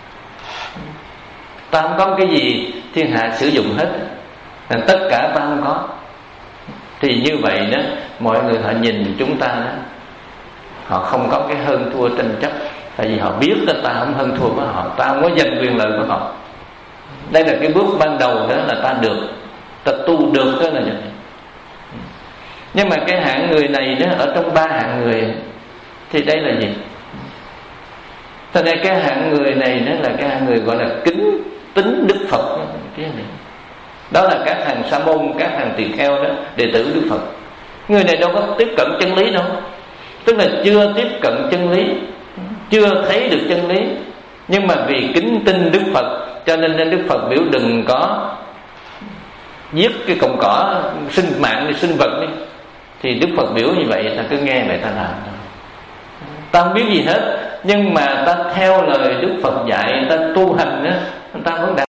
Ta không có cái gì thiên hạ sử dụng hết, tất cả ta không có. Thì như vậy đó, mọi người họ nhìn chúng ta đó, họ không có cái hơn thua tranh chấp. Tại vì họ biết là ta không hơn thua với họ, ta không có giành quyền lợi của họ. Đây là cái bước ban đầu đó là ta được, ta tu được đó là vậy. Nhưng mà cái hạng người này đó, ở trong ba hạng người thì đây là gì? Cho nên cái hạng người này đó là cái hạng người gọi là kính tín Đức Phật. Cái này đó là các hàng sa môn, các hàng tỳ kheo đó, đệ tử Đức Phật. Người này đâu có tiếp cận chân lý đâu, tức là chưa tiếp cận chân lý, chưa thấy được chân lý, Nhưng mà vì kính tin Đức Phật cho nên Đức Phật biểu đừng có giết cái cọng cỏ sinh mạng sinh vật đi. Thì Đức Phật biểu như vậy, ta cứ nghe vậy ta làm. Ta không biết gì hết, nhưng mà ta theo lời Đức Phật dạy, ta tu hành á, ta vẫn đạt